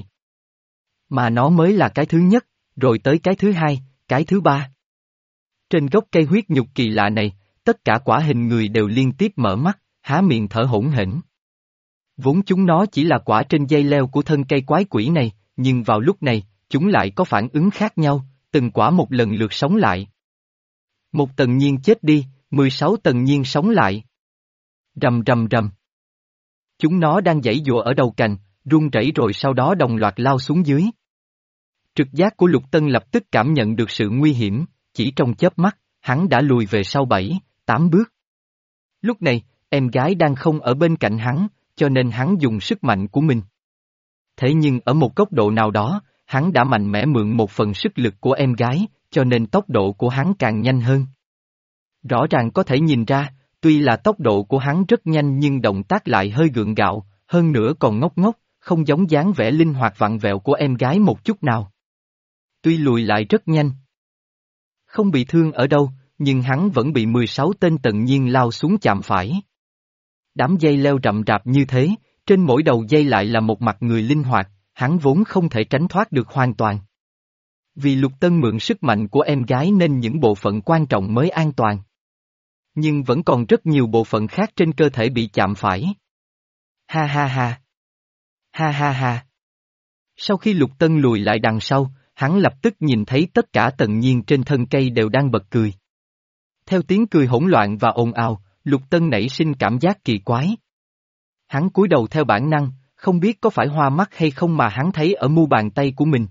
A: Mà nó mới là cái thứ nhất, rồi tới cái thứ hai, cái thứ ba. Trên gốc cây huyết nhục kỳ lạ này, tất cả quả hình người đều liên tiếp mở mắt, há miệng thở hổn hển. Vốn chúng nó chỉ là quả trên dây leo của thân cây quái quỷ này, nhưng vào lúc này, chúng lại có phản ứng khác nhau, từng quả một lần lượt sống lại. Một Tần Nhiên chết đi, mười sáu Tần Nhiên sống lại. Rầm rầm rầm. Chúng nó đang giãy giụa ở đầu cành, run rẩy rồi sau đó đồng loạt lao xuống dưới. Trực giác của Lục Tân lập tức cảm nhận được sự nguy hiểm, chỉ trong chớp mắt, hắn đã lùi về sau bảy, tám bước. Lúc này, em gái đang không ở bên cạnh hắn, cho nên hắn dùng sức mạnh của mình. Thế nhưng ở một góc độ nào đó, hắn đã mạnh mẽ mượn một phần sức lực của em gái, cho nên tốc độ của hắn càng nhanh hơn. Rõ ràng có thể nhìn ra, tuy là tốc độ của hắn rất nhanh nhưng động tác lại hơi gượng gạo, hơn nữa còn ngốc ngốc, không giống dáng vẻ linh hoạt vặn vẹo của em gái một chút nào. Tuy lùi lại rất nhanh, không bị thương ở đâu, nhưng hắn vẫn bị mười sáu tên Tần Nhiên lao xuống chạm phải. Đám dây leo rậm rạp như thế, trên mỗi đầu dây lại là một mặt người linh hoạt, hắn vốn không thể tránh thoát được hoàn toàn. Vì Lục Tân mượn sức mạnh của em gái nên những bộ phận quan trọng mới an toàn. Nhưng vẫn còn rất nhiều bộ phận khác trên cơ thể bị chạm phải. Ha ha ha. Ha ha ha. Sau khi Lục Tân lùi lại đằng sau, hắn lập tức nhìn thấy tất cả Tần Nhiên trên thân cây đều đang bật cười. Theo tiếng cười hỗn loạn và ồn ào, Lục Tân nảy sinh cảm giác kỳ quái. Hắn cúi đầu theo bản năng, không biết có phải hoa mắt hay không mà hắn thấy ở mu bàn tay của mình.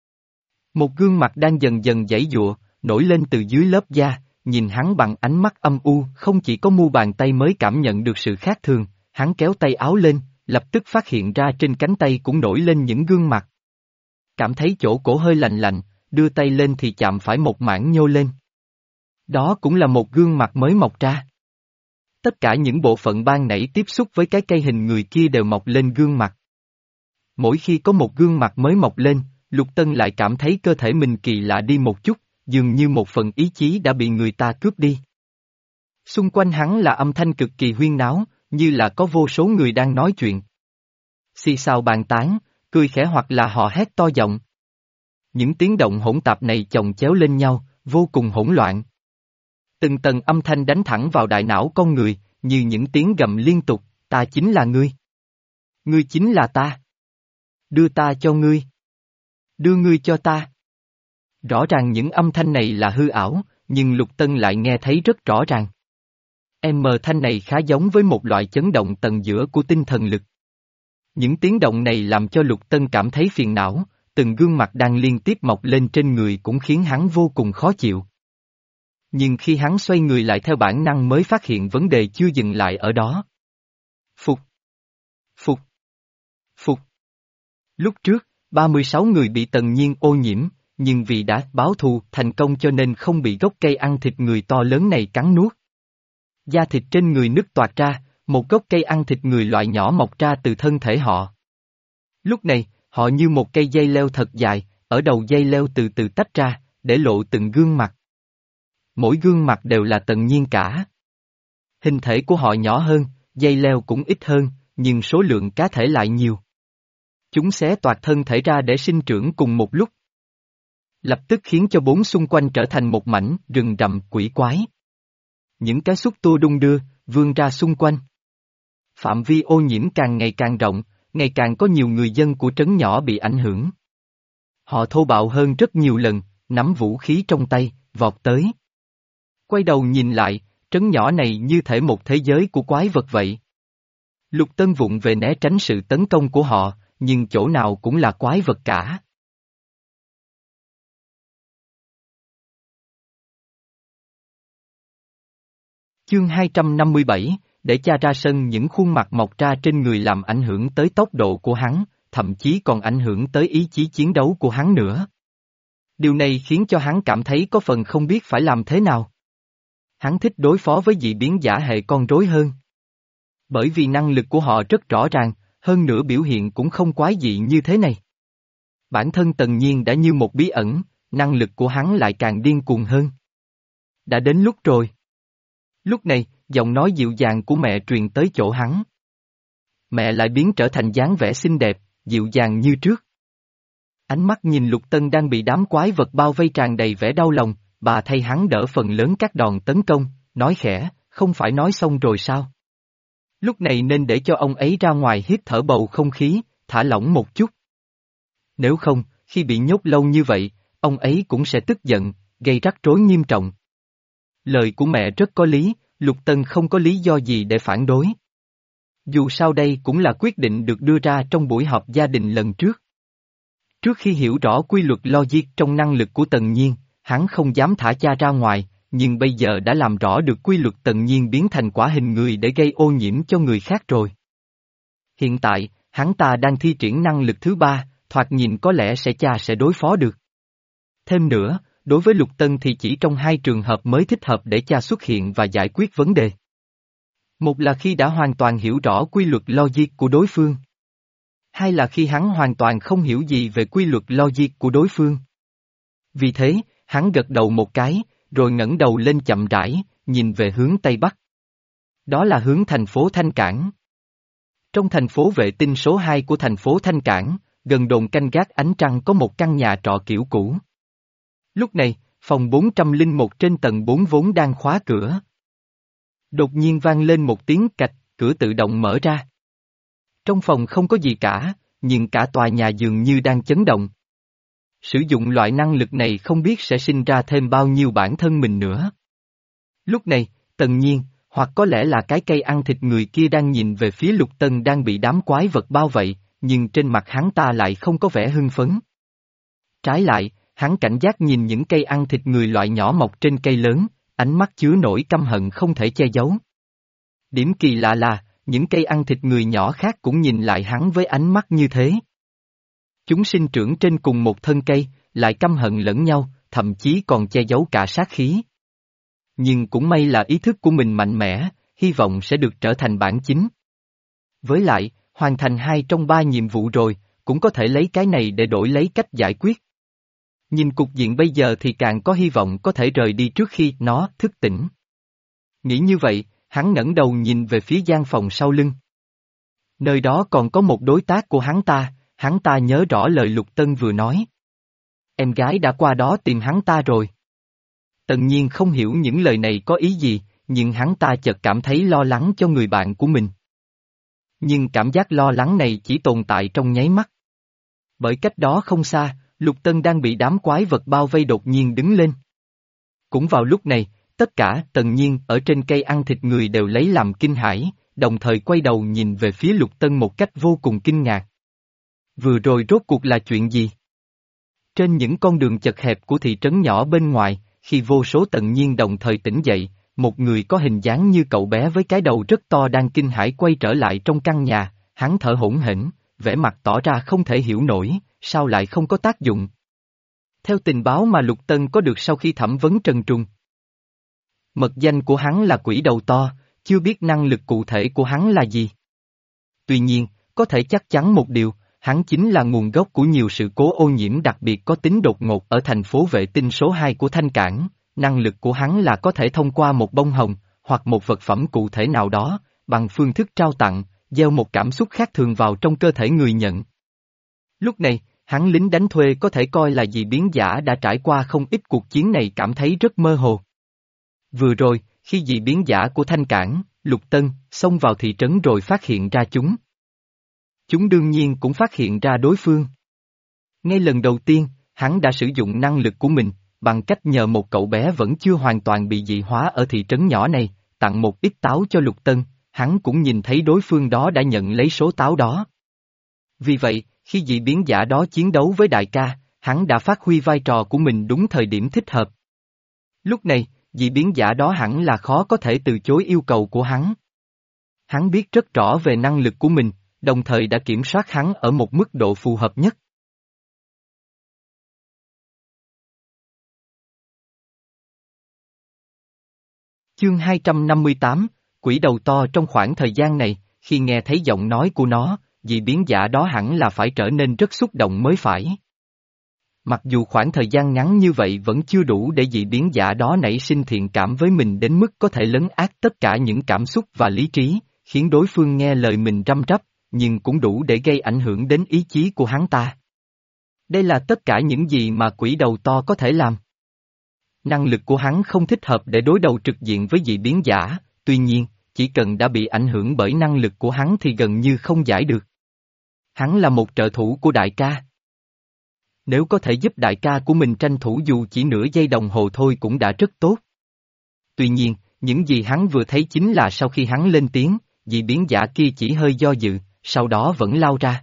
A: Một gương mặt đang dần dần giãy giụa, nổi lên từ dưới lớp da, nhìn hắn bằng ánh mắt âm u, không chỉ có mu bàn tay mới cảm nhận được sự khác thường, hắn kéo tay áo lên, lập tức phát hiện ra trên cánh tay cũng nổi lên những gương mặt. Cảm thấy chỗ cổ hơi lạnh lạnh, đưa tay lên thì chạm phải một mảng nhô lên. Đó cũng là một gương mặt mới mọc ra. Tất cả những bộ phận ban nãy tiếp xúc với cái cây hình người kia đều mọc lên gương mặt. Mỗi khi có một gương mặt mới mọc lên, Lục Tân lại cảm thấy cơ thể mình kỳ lạ đi một chút, dường như một phần ý chí đã bị người ta cướp đi. Xung quanh hắn là âm thanh cực kỳ huyên náo, như là có vô số người đang nói chuyện. Xì xào bàn tán, cười khẽ hoặc là họ hét to giọng. Những tiếng động hỗn tạp này chồng chéo lên nhau, vô cùng hỗn loạn. Từng tầng âm thanh đánh thẳng vào đại não con người, như những tiếng gầm liên tục, ta chính là ngươi. Ngươi chính là ta. Đưa ta cho ngươi. Đưa ngươi cho ta. Rõ ràng những âm thanh này là hư ảo, nhưng Lục Tân lại nghe thấy rất rõ ràng. M thanh này khá giống với một loại chấn động tầng giữa của tinh thần lực. Những tiếng động này làm cho Lục Tân cảm thấy phiền não, từng gương mặt đang liên tiếp mọc lên trên người cũng khiến hắn vô cùng khó chịu. Nhưng khi hắn xoay người lại theo bản năng mới phát hiện vấn đề chưa dừng lại ở đó. Phục. Phục. Phục. Lúc trước, ba mươi sáu người bị Tần Nhiên ô nhiễm, nhưng vì đã báo thù thành công cho nên không bị gốc cây ăn thịt người to lớn này cắn nuốt. Da thịt trên người nứt toạc ra, một gốc cây ăn thịt người loại nhỏ mọc ra từ thân thể họ. Lúc này, họ như một cây dây leo thật dài, ở đầu dây leo từ từ tách ra, để lộ từng gương mặt. Mỗi gương mặt đều là Tần Nhiên cả. Hình thể của họ nhỏ hơn, dây leo cũng ít hơn, nhưng số lượng cá thể lại nhiều. Chúng xé toạc thân thể ra để sinh trưởng cùng một lúc. Lập tức khiến cho bốn xung quanh trở thành một mảnh rừng rậm quỷ quái. Những cái xúc tua đung đưa, vươn ra xung quanh. Phạm vi ô nhiễm càng ngày càng rộng, ngày càng có nhiều người dân của trấn nhỏ bị ảnh hưởng. Họ thô bạo hơn rất nhiều lần, nắm vũ khí trong tay, vọt tới. Quay đầu nhìn lại, trấn nhỏ này như thể một thế giới của quái vật vậy. Lục Tân vụng về né tránh sự tấn công của họ, nhưng chỗ nào cũng là quái vật cả. Chương hai trăm năm mươi bảy, để cha ra sân những khuôn mặt mọc ra trên người làm ảnh hưởng tới tốc độ của hắn, thậm chí còn ảnh hưởng tới ý chí chiến đấu của hắn nữa. Điều này khiến cho hắn cảm thấy có phần không biết phải làm thế nào. Hắn thích đối phó với dị biến giả hệ con rối hơn. Bởi vì năng lực của họ rất rõ ràng, hơn nữa biểu hiện cũng không quái dị như thế này. Bản thân Tần Nhiên đã như một bí ẩn, năng lực của hắn lại càng điên cuồng hơn. Đã đến lúc rồi. Lúc này, giọng nói dịu dàng của mẹ truyền tới chỗ hắn. Mẹ lại biến trở thành dáng vẻ xinh đẹp, dịu dàng như trước. Ánh mắt nhìn Lục Tân đang bị đám quái vật bao vây tràn đầy vẻ đau lòng, bà thay hắn đỡ phần lớn các đòn tấn công, nói khẽ, không phải nói xong rồi sao? Lúc này nên để cho ông ấy ra ngoài hít thở bầu không khí, thả lỏng một chút. Nếu không, khi bị nhốt lâu như vậy, ông ấy cũng sẽ tức giận, gây rắc rối nghiêm trọng. Lời của mẹ rất có lý, Lục Tân không có lý do gì để phản đối. Dù sao đây cũng là quyết định được đưa ra trong buổi họp gia đình lần trước. Trước khi hiểu rõ quy luật logic trong năng lực của Tần Nhiên, hắn không dám thả cha ra ngoài, nhưng bây giờ đã làm rõ được quy luật Tần Nhiên biến thành quả hình người để gây ô nhiễm cho người khác rồi. Hiện tại, hắn ta đang thi triển năng lực thứ ba, thoạt nhìn có lẽ sẽ cha sẽ đối phó được. Thêm nữa, đối với Lục Tân thì chỉ trong hai trường hợp mới thích hợp để cha xuất hiện và giải quyết vấn đề. Một là khi đã hoàn toàn hiểu rõ quy luật logic của đối phương. Hai là khi hắn hoàn toàn không hiểu gì về quy luật logic của đối phương. Vì thế, hắn gật đầu một cái, rồi ngẩng đầu lên chậm rãi, nhìn về hướng Tây Bắc. Đó là hướng thành phố Thanh Cảng. Trong thành phố vệ tinh số hai của thành phố Thanh Cảng, gần đồn canh gác ánh trăng có một căn nhà trọ kiểu cũ. Lúc này, phòng bốn trăm lẻ một trên tầng bốn vốn đang khóa cửa. Đột nhiên vang lên một tiếng cạch, cửa tự động mở ra. Trong phòng không có gì cả, nhưng cả tòa nhà dường như đang chấn động. Sử dụng loại năng lực này không biết sẽ sinh ra thêm bao nhiêu bản thân mình nữa. Lúc này, Tần Nhiên, hoặc có lẽ là cái cây ăn thịt người kia đang nhìn về phía Lục Tân đang bị đám quái vật bao vây, nhưng trên mặt hắn ta lại không có vẻ hưng phấn. Trái lại, hắn cảnh giác nhìn những cây ăn thịt người loại nhỏ mọc trên cây lớn, ánh mắt chứa nổi căm hận không thể che giấu. Điểm kỳ lạ là, những cây ăn thịt người nhỏ khác cũng nhìn lại hắn với ánh mắt như thế. Chúng sinh trưởng trên cùng một thân cây, lại căm hận lẫn nhau, thậm chí còn che giấu cả sát khí. Nhưng cũng may là ý thức của mình mạnh mẽ, hy vọng sẽ được trở thành bản chính. Với lại, hoàn thành hai trong ba nhiệm vụ rồi, cũng có thể lấy cái này để đổi lấy cách giải quyết. Nhìn cục diện bây giờ thì càng có hy vọng có thể rời đi trước khi nó thức tỉnh. Nghĩ như vậy, hắn ngẩng đầu nhìn về phía gian phòng sau lưng. Nơi đó còn có một đối tác của hắn ta, hắn ta nhớ rõ lời Lục Tân vừa nói. Em gái đã qua đó tìm hắn ta rồi. Tần Nhiên không hiểu những lời này có ý gì, nhưng hắn ta chợt cảm thấy lo lắng cho người bạn của mình. Nhưng cảm giác lo lắng này chỉ tồn tại trong nháy mắt. Bởi cách đó không xa, Lục Tân đang bị đám quái vật bao vây đột nhiên đứng lên. Cũng vào lúc này, tất cả Tần Nhiên ở trên cây ăn thịt người đều lấy làm kinh hãi, đồng thời quay đầu nhìn về phía Lục Tân một cách vô cùng kinh ngạc. Vừa rồi rốt cuộc là chuyện gì? Trên những con đường chật hẹp của thị trấn nhỏ bên ngoài, khi vô số tận nhiên đồng thời tỉnh dậy, một người có hình dáng như cậu bé với cái đầu rất to đang kinh hãi quay trở lại trong căn nhà, hắn thở hổn hển, vẻ mặt tỏ ra không thể hiểu nổi, sao lại không có tác dụng. Theo tình báo mà Lục Tân có được sau khi thẩm vấn Trần Trùng, mật danh của hắn là quỷ đầu to, chưa biết năng lực cụ thể của hắn là gì. Tuy nhiên, có thể chắc chắn một điều, hắn chính là nguồn gốc của nhiều sự cố ô nhiễm đặc biệt có tính đột ngột ở thành phố vệ tinh số hai của Thanh Cảng. Năng lực của hắn là có thể thông qua một bông hồng, hoặc một vật phẩm cụ thể nào đó, bằng phương thức trao tặng, gieo một cảm xúc khác thường vào trong cơ thể người nhận. Lúc này, hắn lính đánh thuê có thể coi là dị biến giả đã trải qua không ít cuộc chiến này cảm thấy rất mơ hồ. Vừa rồi, khi dị biến giả của Thanh Cảng, Lục Tân, xông vào thị trấn rồi phát hiện ra chúng. Chúng đương nhiên cũng phát hiện ra đối phương. Ngay lần đầu tiên, hắn đã sử dụng năng lực của mình, bằng cách nhờ một cậu bé vẫn chưa hoàn toàn bị dị hóa ở thị trấn nhỏ này, tặng một ít táo cho Lục Tân, hắn cũng nhìn thấy đối phương đó đã nhận lấy số táo đó. Vì vậy, khi dị biến giả đó chiến đấu với đại ca, hắn đã phát huy vai trò của mình đúng thời điểm thích hợp. Lúc này, dị biến giả đó hẳn là khó có thể từ chối yêu cầu của hắn. Hắn biết rất rõ về năng lực của mình, đồng thời đã kiểm soát hắn ở một mức độ phù hợp nhất. Chương hai trăm năm mươi tám, quỷ đầu to. Trong khoảng thời gian này, khi nghe thấy giọng nói của nó, dị biến giả đó hẳn là phải trở nên rất xúc động mới phải. Mặc dù khoảng thời gian ngắn như vậy vẫn chưa đủ để dị biến giả đó nảy sinh thiện cảm với mình đến mức có thể lấn át tất cả những cảm xúc và lý trí, khiến đối phương nghe lời mình răm rắp, nhưng cũng đủ để gây ảnh hưởng đến ý chí của hắn ta. Đây là tất cả những gì mà quỷ đầu to có thể làm. Năng lực của hắn không thích hợp để đối đầu trực diện với dị biến giả, tuy nhiên, chỉ cần đã bị ảnh hưởng bởi năng lực của hắn thì gần như không giải được. Hắn là một trợ thủ của đại ca. Nếu có thể giúp đại ca của mình tranh thủ dù chỉ nửa giây đồng hồ thôi cũng đã rất tốt. Tuy nhiên, những gì hắn vừa thấy chính là sau khi hắn lên tiếng, dị biến giả kia chỉ hơi do dự, sau đó vẫn lao ra.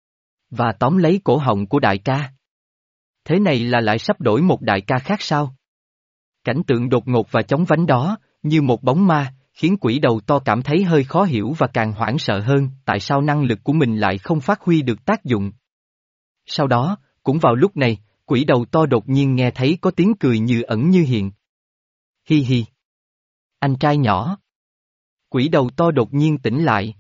A: Và tóm lấy cổ họng của đại ca. Thế này là lại sắp đổi một đại ca khác sao? Cảnh tượng đột ngột và chóng vánh đó, như một bóng ma, khiến quỷ đầu to cảm thấy hơi khó hiểu và càng hoảng sợ hơn, tại sao năng lực của mình lại không phát huy được tác dụng. Sau đó, cũng vào lúc này, quỷ đầu to đột nhiên nghe thấy có tiếng cười như ẩn như hiện. Hi hi. Anh trai nhỏ. Quỷ đầu to đột nhiên tỉnh lại.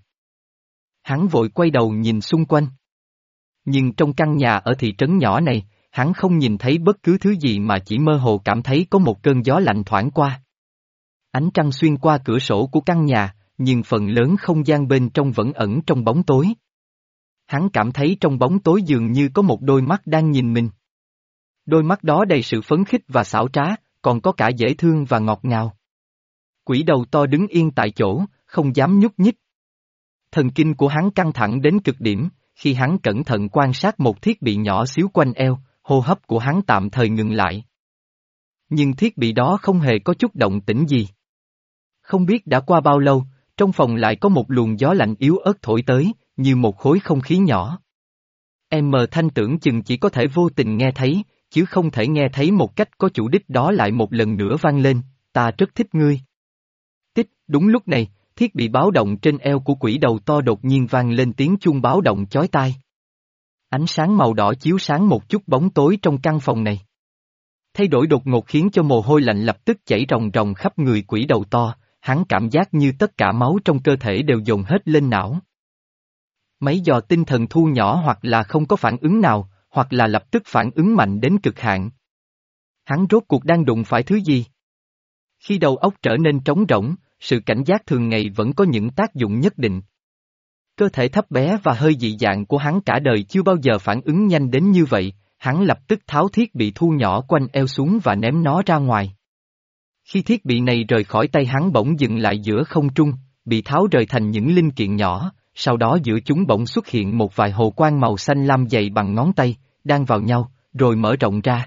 A: Hắn vội quay đầu nhìn xung quanh. Nhưng trong căn nhà ở thị trấn nhỏ này, hắn không nhìn thấy bất cứ thứ gì mà chỉ mơ hồ cảm thấy có một cơn gió lạnh thoảng qua. Ánh trăng xuyên qua cửa sổ của căn nhà, nhưng phần lớn không gian bên trong vẫn ẩn trong bóng tối. Hắn cảm thấy trong bóng tối dường như có một đôi mắt đang nhìn mình. Đôi mắt đó đầy sự phấn khích và xảo trá, còn có cả dễ thương và ngọt ngào. Quỷ đầu to đứng yên tại chỗ, không dám nhúc nhích. Thần kinh của hắn căng thẳng đến cực điểm, khi hắn cẩn thận quan sát một thiết bị nhỏ xíu quanh eo, hô hấp của hắn tạm thời ngừng lại. Nhưng thiết bị đó không hề có chút động tĩnh gì. Không biết đã qua bao lâu, trong phòng lại có một luồng gió lạnh yếu ớt thổi tới, như một khối không khí nhỏ. Em mờ thanh tưởng chừng chỉ có thể vô tình nghe thấy, chứ không thể nghe thấy một cách có chủ đích đó lại một lần nữa vang lên, ta rất thích ngươi. Tích, đúng lúc này, thiết bị báo động trên eo của quỷ đầu to đột nhiên vang lên tiếng chuông báo động chói tai. Ánh sáng màu đỏ chiếu sáng một chút bóng tối trong căn phòng này. Thay đổi đột ngột khiến cho mồ hôi lạnh lập tức chảy ròng ròng khắp người quỷ đầu to, hắn cảm giác như tất cả máu trong cơ thể đều dồn hết lên não. Máy dò tinh thần thu nhỏ hoặc là không có phản ứng nào, hoặc là lập tức phản ứng mạnh đến cực hạn. Hắn rốt cuộc đang đụng phải thứ gì? Khi đầu óc trở nên trống rỗng, sự cảnh giác thường ngày vẫn có những tác dụng nhất định. Cơ thể thấp bé và hơi dị dạng của hắn cả đời chưa bao giờ phản ứng nhanh đến như vậy, hắn lập tức tháo thiết bị thu nhỏ quanh eo xuống và ném nó ra ngoài. Khi thiết bị này rời khỏi tay hắn bỗng dừng lại giữa không trung, bị tháo rời thành những linh kiện nhỏ, sau đó giữa chúng bỗng xuất hiện một vài hồ quang màu xanh lam dày bằng ngón tay, đan vào nhau, rồi mở rộng ra.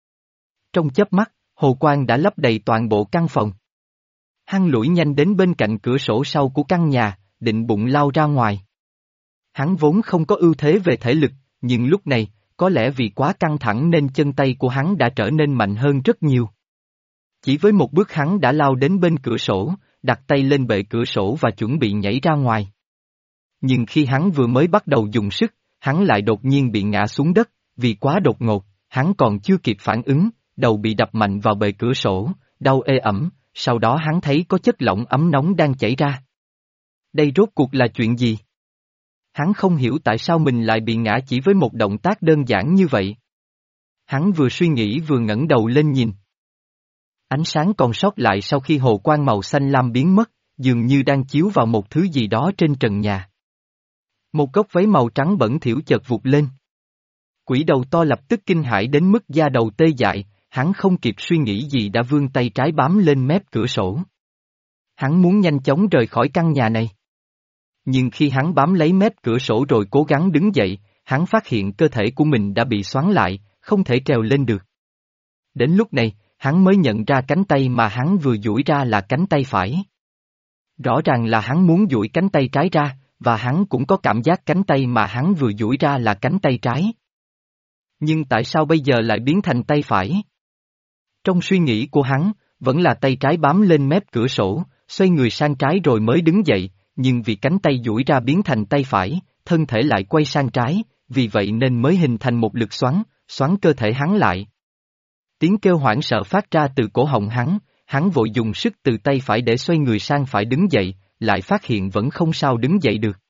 A: Trong chớp mắt, hồ quang đã lấp đầy toàn bộ căn phòng. Hắn lủi nhanh đến bên cạnh cửa sổ sau của căn nhà, định bụng lao ra ngoài. Hắn vốn không có ưu thế về thể lực, nhưng lúc này, có lẽ vì quá căng thẳng nên chân tay của hắn đã trở nên mạnh hơn rất nhiều. Chỉ với một bước hắn đã lao đến bên cửa sổ, đặt tay lên bệ cửa sổ và chuẩn bị nhảy ra ngoài. Nhưng khi hắn vừa mới bắt đầu dùng sức, hắn lại đột nhiên bị ngã xuống đất, vì quá đột ngột, hắn còn chưa kịp phản ứng, đầu bị đập mạnh vào bệ cửa sổ, đau ê ẩm, sau đó hắn thấy có chất lỏng ấm nóng đang chảy ra. Đây rốt cuộc là chuyện gì? Hắn không hiểu tại sao mình lại bị ngã chỉ với một động tác đơn giản như vậy. Hắn vừa suy nghĩ vừa ngẩng đầu lên nhìn. Ánh sáng còn sót lại sau khi hồ quang màu xanh lam biến mất, dường như đang chiếu vào một thứ gì đó trên trần nhà. Một góc váy màu trắng bẩn thỉu chợt vụt lên. Quỷ đầu to lập tức kinh hãi đến mức da đầu tê dại, hắn không kịp suy nghĩ gì đã vươn tay trái bám lên mép cửa sổ. Hắn muốn nhanh chóng rời khỏi căn nhà này. Nhưng khi hắn bám lấy mép cửa sổ rồi cố gắng đứng dậy, hắn phát hiện cơ thể của mình đã bị xoắn lại, không thể trèo lên được. Đến lúc này, hắn mới nhận ra cánh tay mà hắn vừa duỗi ra là cánh tay phải. Rõ ràng là hắn muốn duỗi cánh tay trái ra, và hắn cũng có cảm giác cánh tay mà hắn vừa duỗi ra là cánh tay trái. Nhưng tại sao bây giờ lại biến thành tay phải? Trong suy nghĩ của hắn, vẫn là tay trái bám lên mép cửa sổ, xoay người sang trái rồi mới đứng dậy, nhưng vì cánh tay duỗi ra biến thành tay phải, thân thể lại quay sang trái, vì vậy nên mới hình thành một lực xoắn, xoắn cơ thể hắn lại. Tiếng kêu hoảng sợ phát ra từ cổ họng hắn, hắn vội dùng sức từ tay phải để xoay người sang phải đứng dậy, lại phát hiện vẫn không sao đứng dậy được.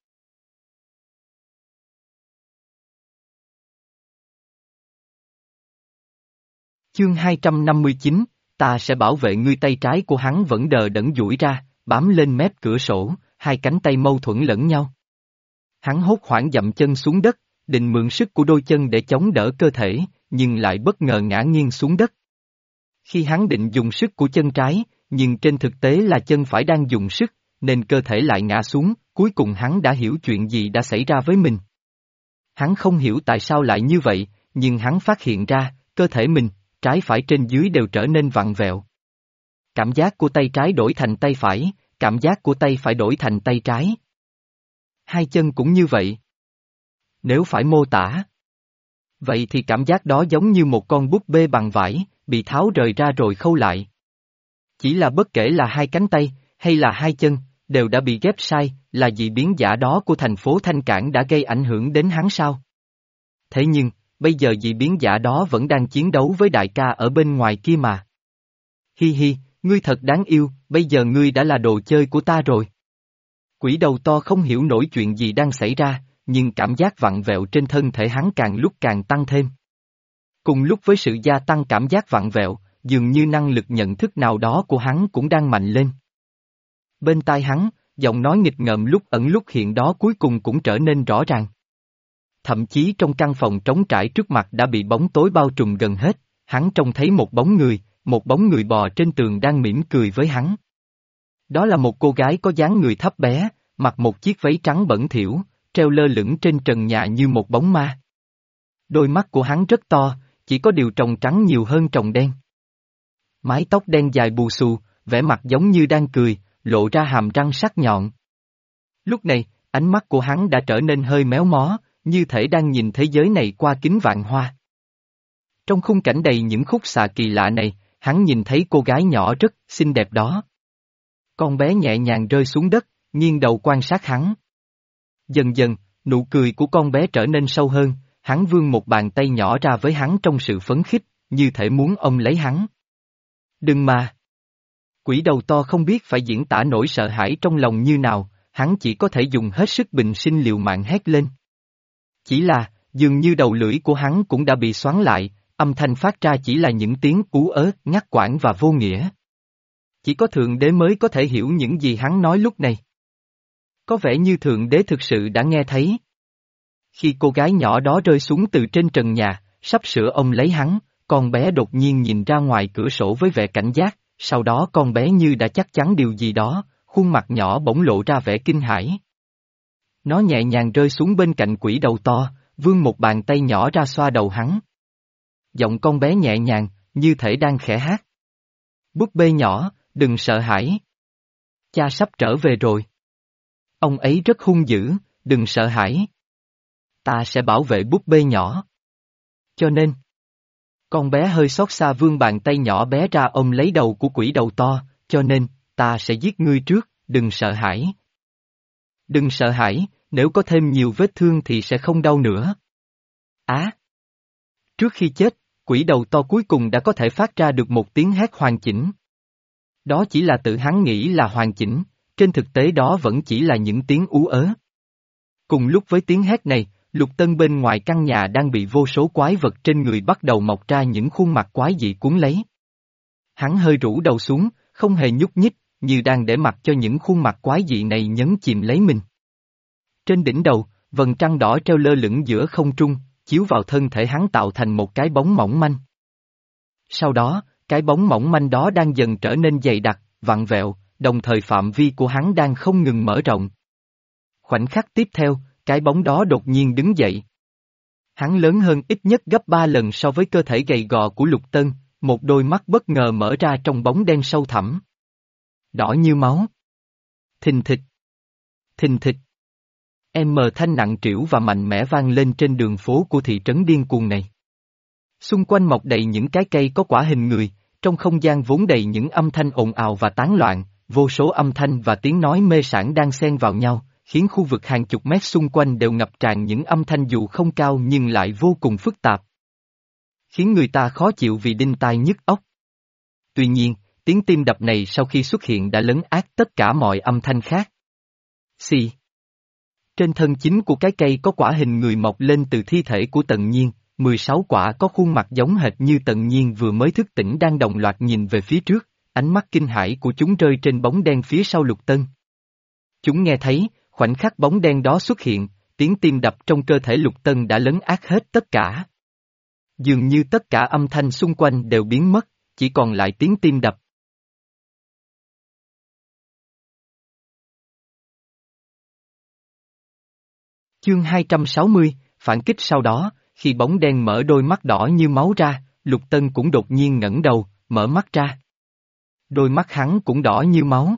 A: Chương hai trăm năm mươi chín, ta sẽ bảo vệ ngươi. Tay trái của hắn vẫn đờ đẫn duỗi ra, bám lên mép cửa sổ, hai cánh tay mâu thuẫn lẫn nhau. Hắn hốt hoảng dậm chân xuống đất, định mượn sức của đôi chân để chống đỡ cơ thể, nhưng lại bất ngờ ngã nghiêng xuống đất. Khi hắn định dùng sức của chân trái, nhưng trên thực tế là chân phải đang dùng sức, nên cơ thể lại ngã xuống, cuối cùng hắn đã hiểu chuyện gì đã xảy ra với mình. Hắn không hiểu tại sao lại như vậy, nhưng hắn phát hiện ra, cơ thể mình, trái phải trên dưới đều trở nên vặn vẹo. Cảm giác của tay trái đổi thành tay phải, cảm giác của tay phải đổi thành tay trái. Hai chân cũng như vậy. Nếu phải mô tả, vậy thì cảm giác đó giống như một con búp bê bằng vải, bị tháo rời ra rồi khâu lại. Chỉ là bất kể là hai cánh tay, hay là hai chân, đều đã bị ghép sai, là dị biến giả đó của thành phố Thanh Cảng đã gây ảnh hưởng đến hắn sao? Thế nhưng, bây giờ dị biến giả đó vẫn đang chiến đấu với đại ca ở bên ngoài kia mà. Hi hi, ngươi thật đáng yêu, bây giờ ngươi đã là đồ chơi của ta rồi. Quỷ đầu to không hiểu nổi chuyện gì đang xảy ra, nhưng cảm giác vặn vẹo trên thân thể hắn càng lúc càng tăng thêm. Cùng lúc với sự gia tăng cảm giác vặn vẹo, dường như năng lực nhận thức nào đó của hắn cũng đang mạnh lên. Bên tai hắn, giọng nói nghịch ngợm lúc ẩn lúc hiện đó cuối cùng cũng trở nên rõ ràng. Thậm chí trong căn phòng trống trải trước mặt đã bị bóng tối bao trùm gần hết, hắn trông thấy một bóng người, một bóng người bò trên tường đang mỉm cười với hắn. Đó là một cô gái có dáng người thấp bé, mặc một chiếc váy trắng bẩn thỉu, treo lơ lửng trên trần nhà như một bóng ma. Đôi mắt của hắn rất to, chỉ có điều tròng trắng nhiều hơn tròng đen. Mái tóc đen dài bù xù, vẻ mặt giống như đang cười, lộ ra hàm răng sắc nhọn. Lúc này, ánh mắt của hắn đã trở nên hơi méo mó, như thể đang nhìn thế giới này qua kính vạn hoa. Trong khung cảnh đầy những khúc xạ kỳ lạ này, hắn nhìn thấy cô gái nhỏ rất xinh đẹp đó. Con bé nhẹ nhàng rơi xuống đất, nghiêng đầu quan sát hắn. Dần dần, nụ cười của con bé trở nên sâu hơn, hắn vươn một bàn tay nhỏ ra với hắn trong sự phấn khích, như thể muốn ôm lấy hắn. Đừng mà! Quỷ đầu to không biết phải diễn tả nỗi sợ hãi trong lòng như nào, hắn chỉ có thể dùng hết sức bình sinh liều mạng hét lên. Chỉ là, dường như đầu lưỡi của hắn cũng đã bị xoắn lại, âm thanh phát ra chỉ là những tiếng ú ớ, ngắt quãng và vô nghĩa. Chỉ có Thượng Đế mới có thể hiểu những gì hắn nói lúc này. Có vẻ như Thượng Đế thực sự đã nghe thấy. Khi cô gái nhỏ đó rơi xuống từ trên trần nhà, sắp sửa ôm lấy hắn, con bé đột nhiên nhìn ra ngoài cửa sổ với vẻ cảnh giác, sau đó con bé như đã chắc chắn điều gì đó, khuôn mặt nhỏ bỗng lộ ra vẻ kinh hãi. Nó nhẹ nhàng rơi xuống bên cạnh quỷ đầu to, vươn một bàn tay nhỏ ra xoa đầu hắn. Giọng con bé nhẹ nhàng, như thể đang khẽ hát. Búp bê nhỏ, đừng sợ hãi. Cha sắp trở về rồi. Ông ấy rất hung dữ, đừng sợ hãi. Ta sẽ bảo vệ búp bê nhỏ. Cho nên, con bé hơi xót xa vươn bàn tay nhỏ bé ra ôm lấy đầu của quỷ đầu to, cho nên, ta sẽ giết ngươi trước, đừng sợ hãi. Đừng sợ hãi, nếu có thêm nhiều vết thương thì sẽ không đau nữa. Á! Trước khi chết, quỷ đầu to cuối cùng đã có thể phát ra được một tiếng hét hoàn chỉnh. Đó chỉ là tự hắn nghĩ là hoàn chỉnh, trên thực tế đó vẫn chỉ là những tiếng ú ớ. Cùng lúc với tiếng hét này, Lục Tân bên ngoài căn nhà đang bị vô số quái vật trên người bắt đầu mọc ra những khuôn mặt quái dị cuốn lấy. Hắn hơi rũ đầu xuống, không hề nhúc nhích, như đang để mặc cho những khuôn mặt quái dị này nhấn chìm lấy mình. Trên đỉnh đầu, vầng trăng đỏ treo lơ lửng giữa không trung, chiếu vào thân thể hắn tạo thành một cái bóng mỏng manh. Sau đó, cái bóng mỏng manh đó đang dần trở nên dày đặc, vặn vẹo, đồng thời phạm vi của hắn đang không ngừng mở rộng. Khoảnh khắc tiếp theo, cái bóng đó đột nhiên đứng dậy. Hắn lớn hơn ít nhất gấp ba lần so với cơ thể gầy gò của Lục Tân, một đôi mắt bất ngờ mở ra trong bóng đen sâu thẳm. Đỏ như máu. Thình thịch. Thình thịch. Em mờ thanh nặng trĩu và mạnh mẽ vang lên trên đường phố của thị trấn điên cuồng này. Xung quanh mọc đầy những cái cây có quả hình người, trong không gian vốn đầy những âm thanh ồn ào và tán loạn, vô số âm thanh và tiếng nói mê sảng đang xen vào nhau, khiến khu vực hàng chục mét xung quanh đều ngập tràn những âm thanh dù không cao nhưng lại vô cùng phức tạp. Khiến người ta khó chịu vì đinh tai nhức óc. Tuy nhiên, tiếng tim đập này sau khi xuất hiện đã lấn át tất cả mọi âm thanh khác. Xì. Trên thân chính của cái cây có quả hình người mọc lên từ thi thể của Tần Nhiên, mười sáu quả có khuôn mặt giống hệt như Tần Nhiên vừa mới thức tỉnh đang đồng loạt nhìn về phía trước, ánh mắt kinh hãi của chúng rơi trên bóng đen phía sau Lục Tân. Chúng nghe thấy, khoảnh khắc bóng đen đó xuất hiện, tiếng tim đập trong cơ thể Lục Tân đã lấn át hết tất cả. Dường như tất cả âm thanh xung quanh đều biến mất, chỉ còn lại tiếng tim đập. Chương hai trăm sáu mươi, phản kích sau đó, khi bóng đen mở đôi mắt đỏ như máu ra, Lục Tân cũng đột nhiên ngẩng đầu, mở mắt ra. Đôi mắt hắn cũng đỏ như máu.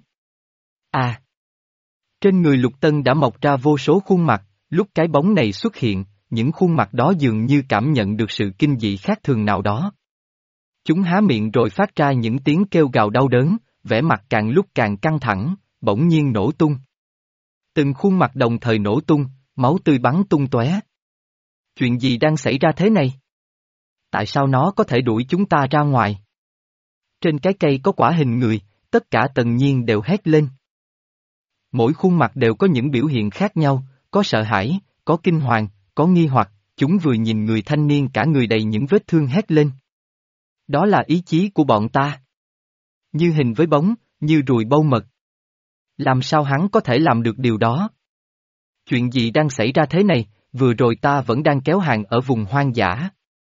A: À! Trên người Lục Tân đã mọc ra vô số khuôn mặt, lúc cái bóng này xuất hiện, những khuôn mặt đó dường như cảm nhận được sự kinh dị khác thường nào đó. Chúng há miệng rồi phát ra những tiếng kêu gào đau đớn, vẻ mặt càng lúc càng căng thẳng, bỗng nhiên nổ tung. Từng khuôn mặt đồng thời nổ tung, máu tươi bắn tung tóe. Chuyện gì đang xảy ra thế này? Tại sao nó có thể đuổi chúng ta ra ngoài? Trên cái cây có quả hình người, tất cả Tần Nhiên đều hét lên. Mỗi khuôn mặt đều có những biểu hiện khác nhau, có sợ hãi, có kinh hoàng, có nghi hoặc, chúng vừa nhìn người thanh niên cả người đầy những vết thương hét lên. Đó là ý chí của bọn ta. Như hình với bóng, như ruồi bâu mật. Làm sao hắn có thể làm được điều đó? Chuyện gì đang xảy ra thế này, vừa rồi ta vẫn đang kéo hàng ở vùng hoang dã.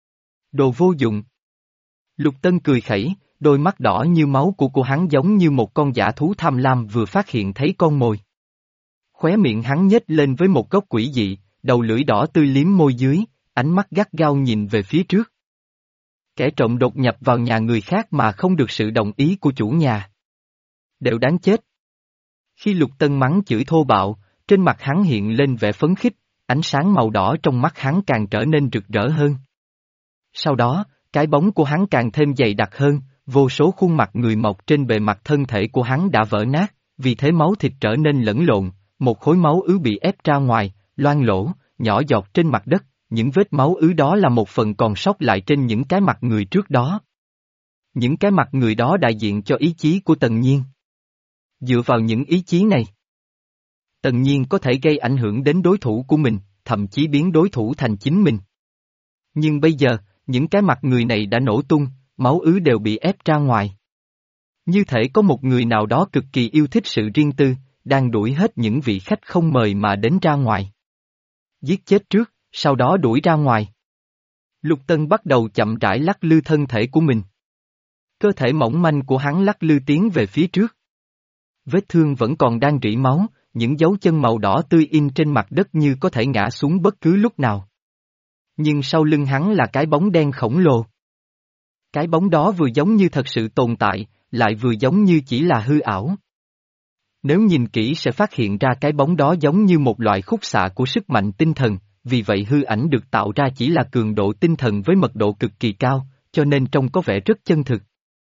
A: Đồ vô dụng. Lục Tân cười khẩy, đôi mắt đỏ như máu của cô hắn giống như một con dã thú tham lam vừa phát hiện thấy con mồi. Khóe miệng hắn nhếch lên với một góc quỷ dị, đầu lưỡi đỏ tươi liếm môi dưới, ánh mắt gắt gao nhìn về phía trước. Kẻ trộm đột nhập vào nhà người khác mà không được sự đồng ý của chủ nhà. Đều đáng chết. Khi Lục Tân mắng chửi thô bạo, trên mặt hắn hiện lên vẻ phấn khích, ánh sáng màu đỏ trong mắt hắn càng trở nên rực rỡ hơn. Sau đó, cái bóng của hắn càng thêm dày đặc hơn, vô số khuôn mặt người mọc trên bề mặt thân thể của hắn đã vỡ nát, vì thế máu thịt trở nên lẫn lộn, một khối máu ứ bị ép ra ngoài, loang lỗ, nhỏ giọt trên mặt đất, những vết máu ứ đó là một phần còn sót lại trên những cái mặt người trước đó. Những cái mặt người đó đại diện cho ý chí của Tần Nhiên. Dựa vào những ý chí này, Tần Nhiên có thể gây ảnh hưởng đến đối thủ của mình, thậm chí biến đối thủ thành chính mình. Nhưng bây giờ, những cái mặt người này đã nổ tung, máu ứ đều bị ép ra ngoài. Như thể có một người nào đó cực kỳ yêu thích sự riêng tư, đang đuổi hết những vị khách không mời mà đến ra ngoài. Giết chết trước, sau đó đuổi ra ngoài. Lục Tân bắt đầu chậm rãi lắc lư thân thể của mình. Cơ thể mỏng manh của hắn lắc lư tiến về phía trước. Vết thương vẫn còn đang rỉ máu, những dấu chân màu đỏ tươi in trên mặt đất như có thể ngã xuống bất cứ lúc nào. Nhưng sau lưng hắn là cái bóng đen khổng lồ. Cái bóng đó vừa giống như thật sự tồn tại, lại vừa giống như chỉ là hư ảo. Nếu nhìn kỹ sẽ phát hiện ra cái bóng đó giống như một loại khúc xạ của sức mạnh tinh thần, vì vậy hư ảnh được tạo ra chỉ là cường độ tinh thần với mật độ cực kỳ cao, cho nên trông có vẻ rất chân thực.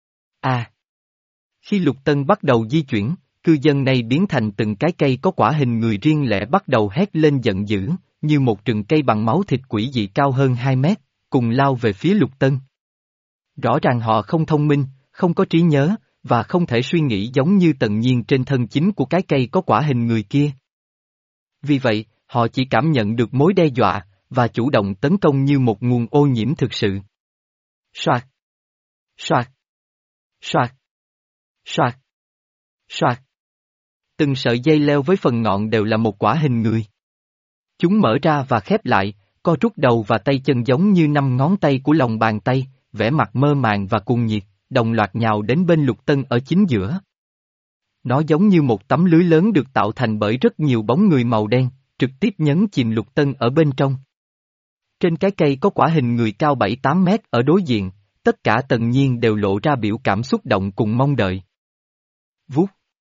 A: À! Khi Lục Tân bắt đầu di chuyển, cư dân này biến thành từng cái cây có quả hình người riêng lẻ bắt đầu hét lên giận dữ, như một rừng cây bằng máu thịt quỷ dị cao hơn hai mét, cùng lao về phía Lục Tân. Rõ ràng họ không thông minh, không có trí nhớ, và không thể suy nghĩ giống như Tần Nhiên trên thân chính của cái cây có quả hình người kia. Vì vậy, họ chỉ cảm nhận được mối đe dọa, và chủ động tấn công như một nguồn ô nhiễm thực sự. Soạt! Soạt! Soạt! Soạt! Soạt! Từng sợi dây leo với phần ngọn đều là một quả hình người. Chúng mở ra và khép lại, co rút đầu và tay chân giống như năm ngón tay của lòng bàn tay, vẻ mặt mơ màng và cuồng nhiệt, đồng loạt nhào đến bên Lục Tân ở chính giữa. Nó giống như một tấm lưới lớn được tạo thành bởi rất nhiều bóng người màu đen, trực tiếp nhấn chìm Lục Tân ở bên trong. Trên cái cây có quả hình người cao bảy tám mét ở đối diện, tất cả Tần Nhiên đều lộ ra biểu cảm xúc động cùng mong đợi. Vút!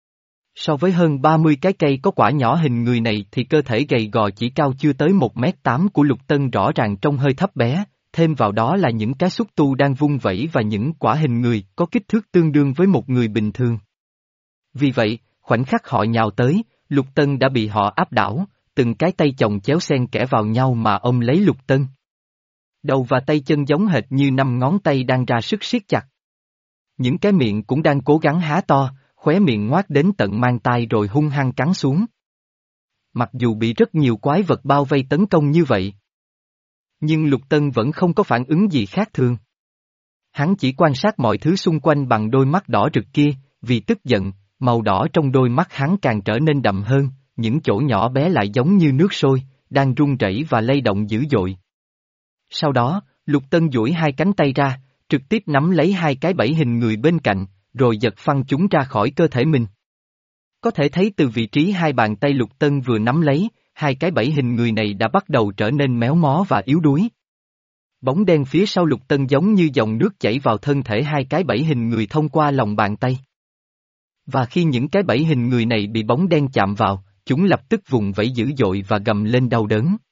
A: So với hơn ba mươi cái cây có quả nhỏ hình người này thì cơ thể gầy gò chỉ cao chưa tới một mét tám của Lục Tân rõ ràng trông hơi thấp bé, thêm vào đó là những cái xúc tu đang vung vẩy và những quả hình người có kích thước tương đương với một người bình thường. Vì vậy, khoảnh khắc họ nhào tới, Lục Tân đã bị họ áp đảo, từng cái tay chồng chéo xen kẽ vào nhau mà ôm lấy Lục Tân. Đầu và tay chân giống hệt như năm ngón tay đang ra sức siết chặt. Những cái miệng cũng đang cố gắng há to, khóe miệng ngoác đến tận mang tai rồi hung hăng cắn xuống. Mặc dù bị rất nhiều quái vật bao vây tấn công như vậy, nhưng Lục Tân vẫn không có phản ứng gì khác thường. Hắn chỉ quan sát mọi thứ xung quanh bằng đôi mắt đỏ rực kia, vì tức giận, màu đỏ trong đôi mắt hắn càng trở nên đậm hơn, những chỗ nhỏ bé lại giống như nước sôi, đang rung rẩy và lay động dữ dội. Sau đó, Lục Tân duỗi hai cánh tay ra, trực tiếp nắm lấy hai cái bẫy hình người bên cạnh, rồi giật phăng chúng ra khỏi cơ thể mình. Có thể thấy từ vị trí hai bàn tay Lục Tân vừa nắm lấy, hai cái bẫy hình người này đã bắt đầu trở nên méo mó và yếu đuối. Bóng đen phía sau Lục Tân giống như dòng nước chảy vào thân thể hai cái bẫy hình người thông qua lòng bàn tay. Và khi những cái bẫy hình người này bị bóng đen chạm vào, chúng lập tức vùng vẫy dữ dội và gầm lên đau đớn.